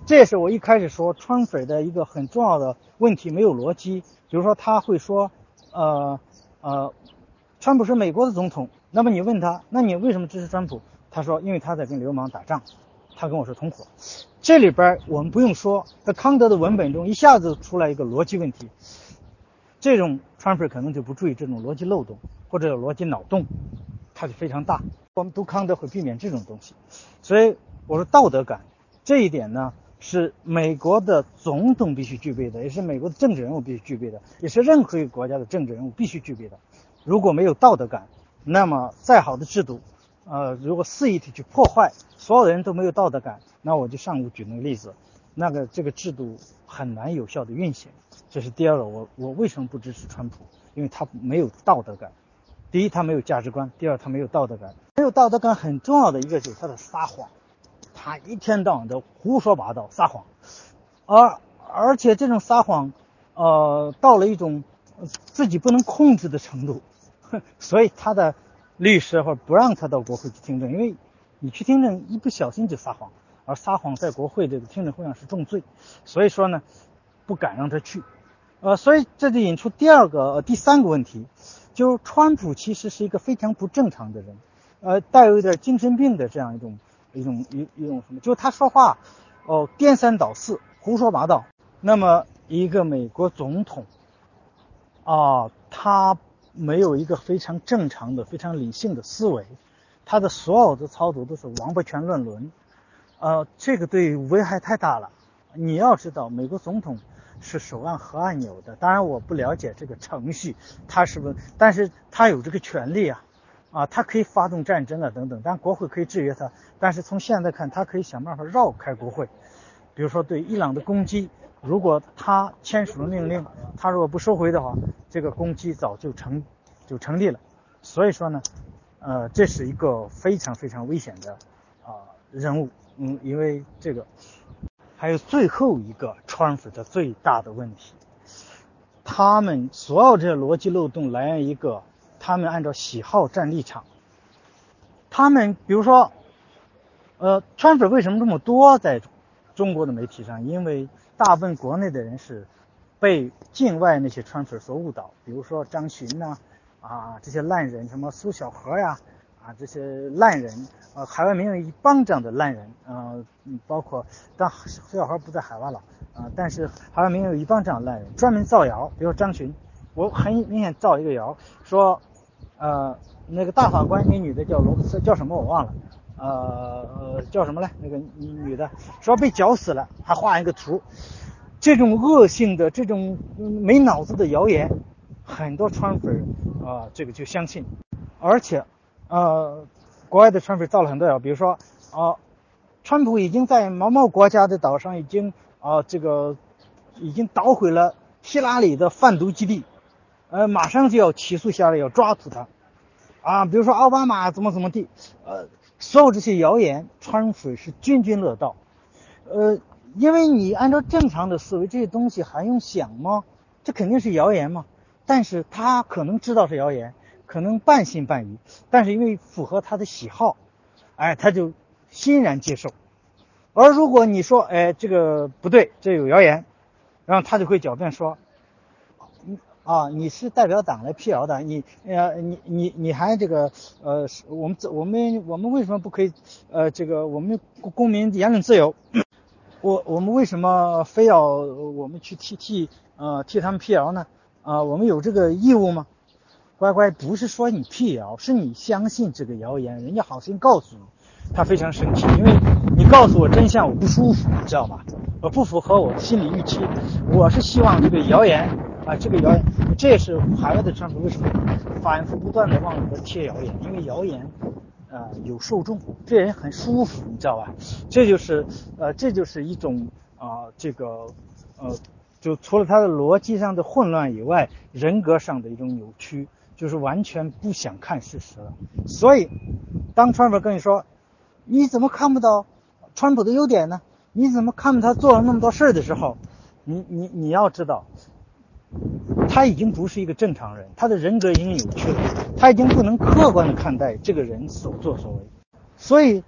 这也是我一开始说川粉的一个很重要的问题，没有逻辑。比如说他会说，呃呃，川普是美国的总统，那么你问他，那你为什么支持川普？他说因为他在跟流氓打仗，他跟我是同伙。这里边我们不用说，在康德的文本中一下子出来一个逻辑问题，这种川粉可能就不注意这种逻辑漏洞或者逻辑脑洞，它就非常大。我们读康德会避免这种东西，所以我说道德感这一点呢，是美国的总统必须具备的，也是美国的政治人物必须具备的，也是任何一个国家的政治人物必须具备的。如果没有道德感，那么再好的制度，呃，如果肆意的去破坏，所有的人都没有道德感，那我就上午举那个例子，那个这个制度很难有效的运行。这是第二个，我我为什么不支持川普？因为他没有道德感。第一，他没有价值观；第二，他没有道德感。没有道德感很重要的一个就是他的撒谎，他一天到晚的胡说八道撒谎，而而且这种撒谎，呃，到了一种自己不能控制的程度，所以他的律师或者不让他到国会去听证，因为你去听证一不小心就撒谎，而撒谎在国会这个听证会上是重罪，所以说呢，不敢让他去。呃，所以这就引出第二个、呃、第三个问题，就是川普其实是一个非常不正常的人，呃，带有一点精神病的这样一种一种一一种什么，就是他说话哦颠三倒四，胡说八道。那么一个美国总统啊、呃，他没有一个非常正常的、非常理性的思维，他的所有的操作都是王八拳乱伦，呃，这个对危害太大了。你要知道，美国总统是手按核按钮的，当然我不了解这个程序，他是不是，但是他有这个权利啊，啊，他可以发动战争啊等等，但国会可以制约他，但是从现在看，他可以想办法绕开国会，比如说对伊朗的攻击，如果他签署了命令，他如果不收回的话，这个攻击早就成就成立了，所以说呢，呃，这是一个非常非常危险的啊、呃、人物，嗯，因为这个。还有最后一个川粉的最大的问题，他们所有这些逻辑漏洞来源一个，他们按照喜好站立场。他们比如说，呃，川粉为什么这么多在中国的媒体上？因为大部分国内的人是被境外那些川粉所误导，比如说张巡呐、啊，啊这些烂人，什么苏小河呀。啊，这些烂人，呃，海外没有一帮这样的烂人，呃，包括，但苏小河不在海外了，啊、呃，但是海外没有一帮这样的烂人，专门造谣，比如张巡，我很明显造一个谣，说，呃，那个大法官那女的叫罗叫什么我忘了，呃呃叫什么来？那个女的说被绞死了，还画一个图，这种恶性的、这种没脑子的谣言，很多川粉啊、呃，这个就相信，而且。呃，国外的川粉造了很多谣，比如说啊、呃，川普已经在某某国家的岛上已经啊、呃、这个已经捣毁了希拉里的贩毒基地，呃，马上就要起诉希拉里，要抓住他啊。比如说奥巴马怎么怎么地，呃，所有这些谣言，川粉是津津乐道。呃，因为你按照正常的思维，这些东西还用想吗？这肯定是谣言嘛。但是他可能知道是谣言。可能半信半疑，但是因为符合他的喜好，哎，他就欣然接受。而如果你说，哎，这个不对，这有谣言，然后他就会狡辩说，啊，你是代表党来辟谣的，你呃，你你你还这个呃，我们我们我们为什么不可以呃，这个我们公民言论自由，我我们为什么非要我们去替替呃替他们辟谣呢？啊、呃，我们有这个义务吗？乖乖，不是说你辟谣，是你相信这个谣言，人家好心告诉你，他非常生气，因为你告诉我真相，我不舒服，你知道吗？我不符合我的心理预期，我是希望这个谣言啊，这个谣言，这也是海外的川粉为什么反复不断的往里边贴谣言，因为谣言呃有受众，这人很舒服，你知道吧？这就是呃这就是一种啊、呃、这个呃就除了他的逻辑上的混乱以外，人格上的一种扭曲。就是完全不想看事实了，所以当川粉跟你说你怎么看不到川普的优点呢？你怎么看不到他做了那么多事的时候，你你你要知道，他已经不是一个正常人，他的人格已经扭曲了，他已经不能客观的看待这个人所作所为。所以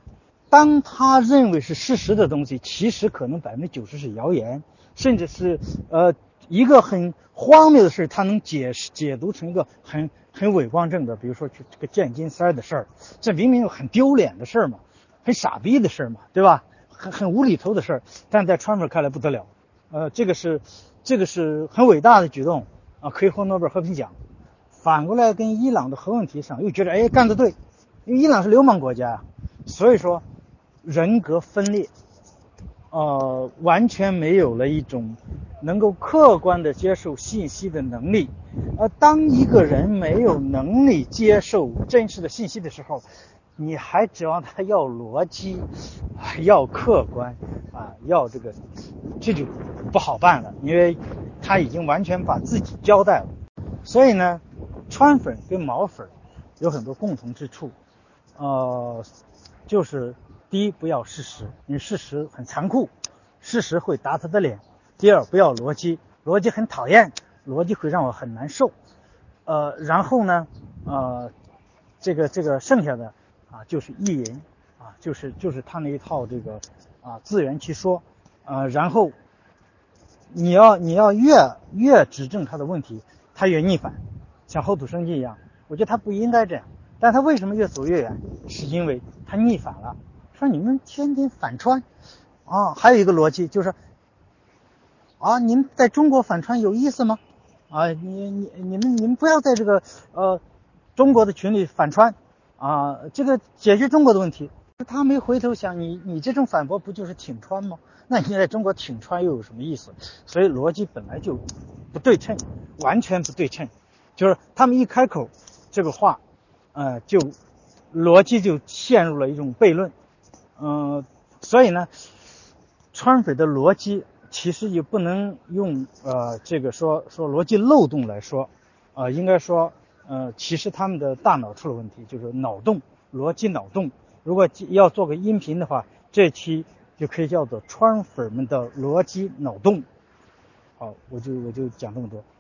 当他认为是事实的东西，其实可能百分之九十是谣言，甚至是呃一个很荒谬的事，他能解释解读成一个很很伪光正的，比如说这这个建金三的事儿，这明明有很丢脸的事儿嘛，很傻逼的事儿嘛，对吧？很很无厘头的事儿，但在川普看来不得了，呃，这个是这个是很伟大的举动啊，可以获诺贝尔和平奖。反过来跟伊朗的核问题上又觉得哎干得对，因为伊朗是流氓国家啊，所以说人格分裂，呃，完全没有了一种能够客观的接受信息的能力。而当一个人没有能力接受真实的信息的时候，你还指望他要逻辑，要客观啊，要这个，这就不好办了，因为他已经完全把自己交代了。所以呢，川粉跟毛粉有很多共同之处，呃，就是第一，不要事实，因为事实很残酷，事实会打他的脸；第二，不要逻辑，逻辑很讨厌，逻辑会让我很难受。呃，然后呢，呃，这个这个剩下的啊，就是意淫啊，就是就是他那一套这个啊自圆其说，呃，然后你要你要越越指正他的问题，他越逆反，像后土生金一样，我觉得他不应该这样，但他为什么越走越远？是因为他逆反了，说你们天天反川啊，还有一个逻辑就是啊，你们在中国反川有意思吗？啊，你你你们你们不要在这个呃中国的群里反川啊，这个解决中国的问题。他没回头想，你你这种反驳不就是挺川吗？那你在中国挺川又有什么意思？所以逻辑本来就不对称，完全不对称。就是他们一开口这个话，呃，就逻辑就陷入了一种悖论。嗯、呃，所以呢，川粉的逻辑其实也不能用呃这个说说逻辑漏洞来说，呃，应该说呃其实他们的大脑出了问题，就是脑洞，逻辑脑洞。如果要做个音频的话，这期就可以叫做川粉们的逻辑脑洞。好，我就我就讲这么多。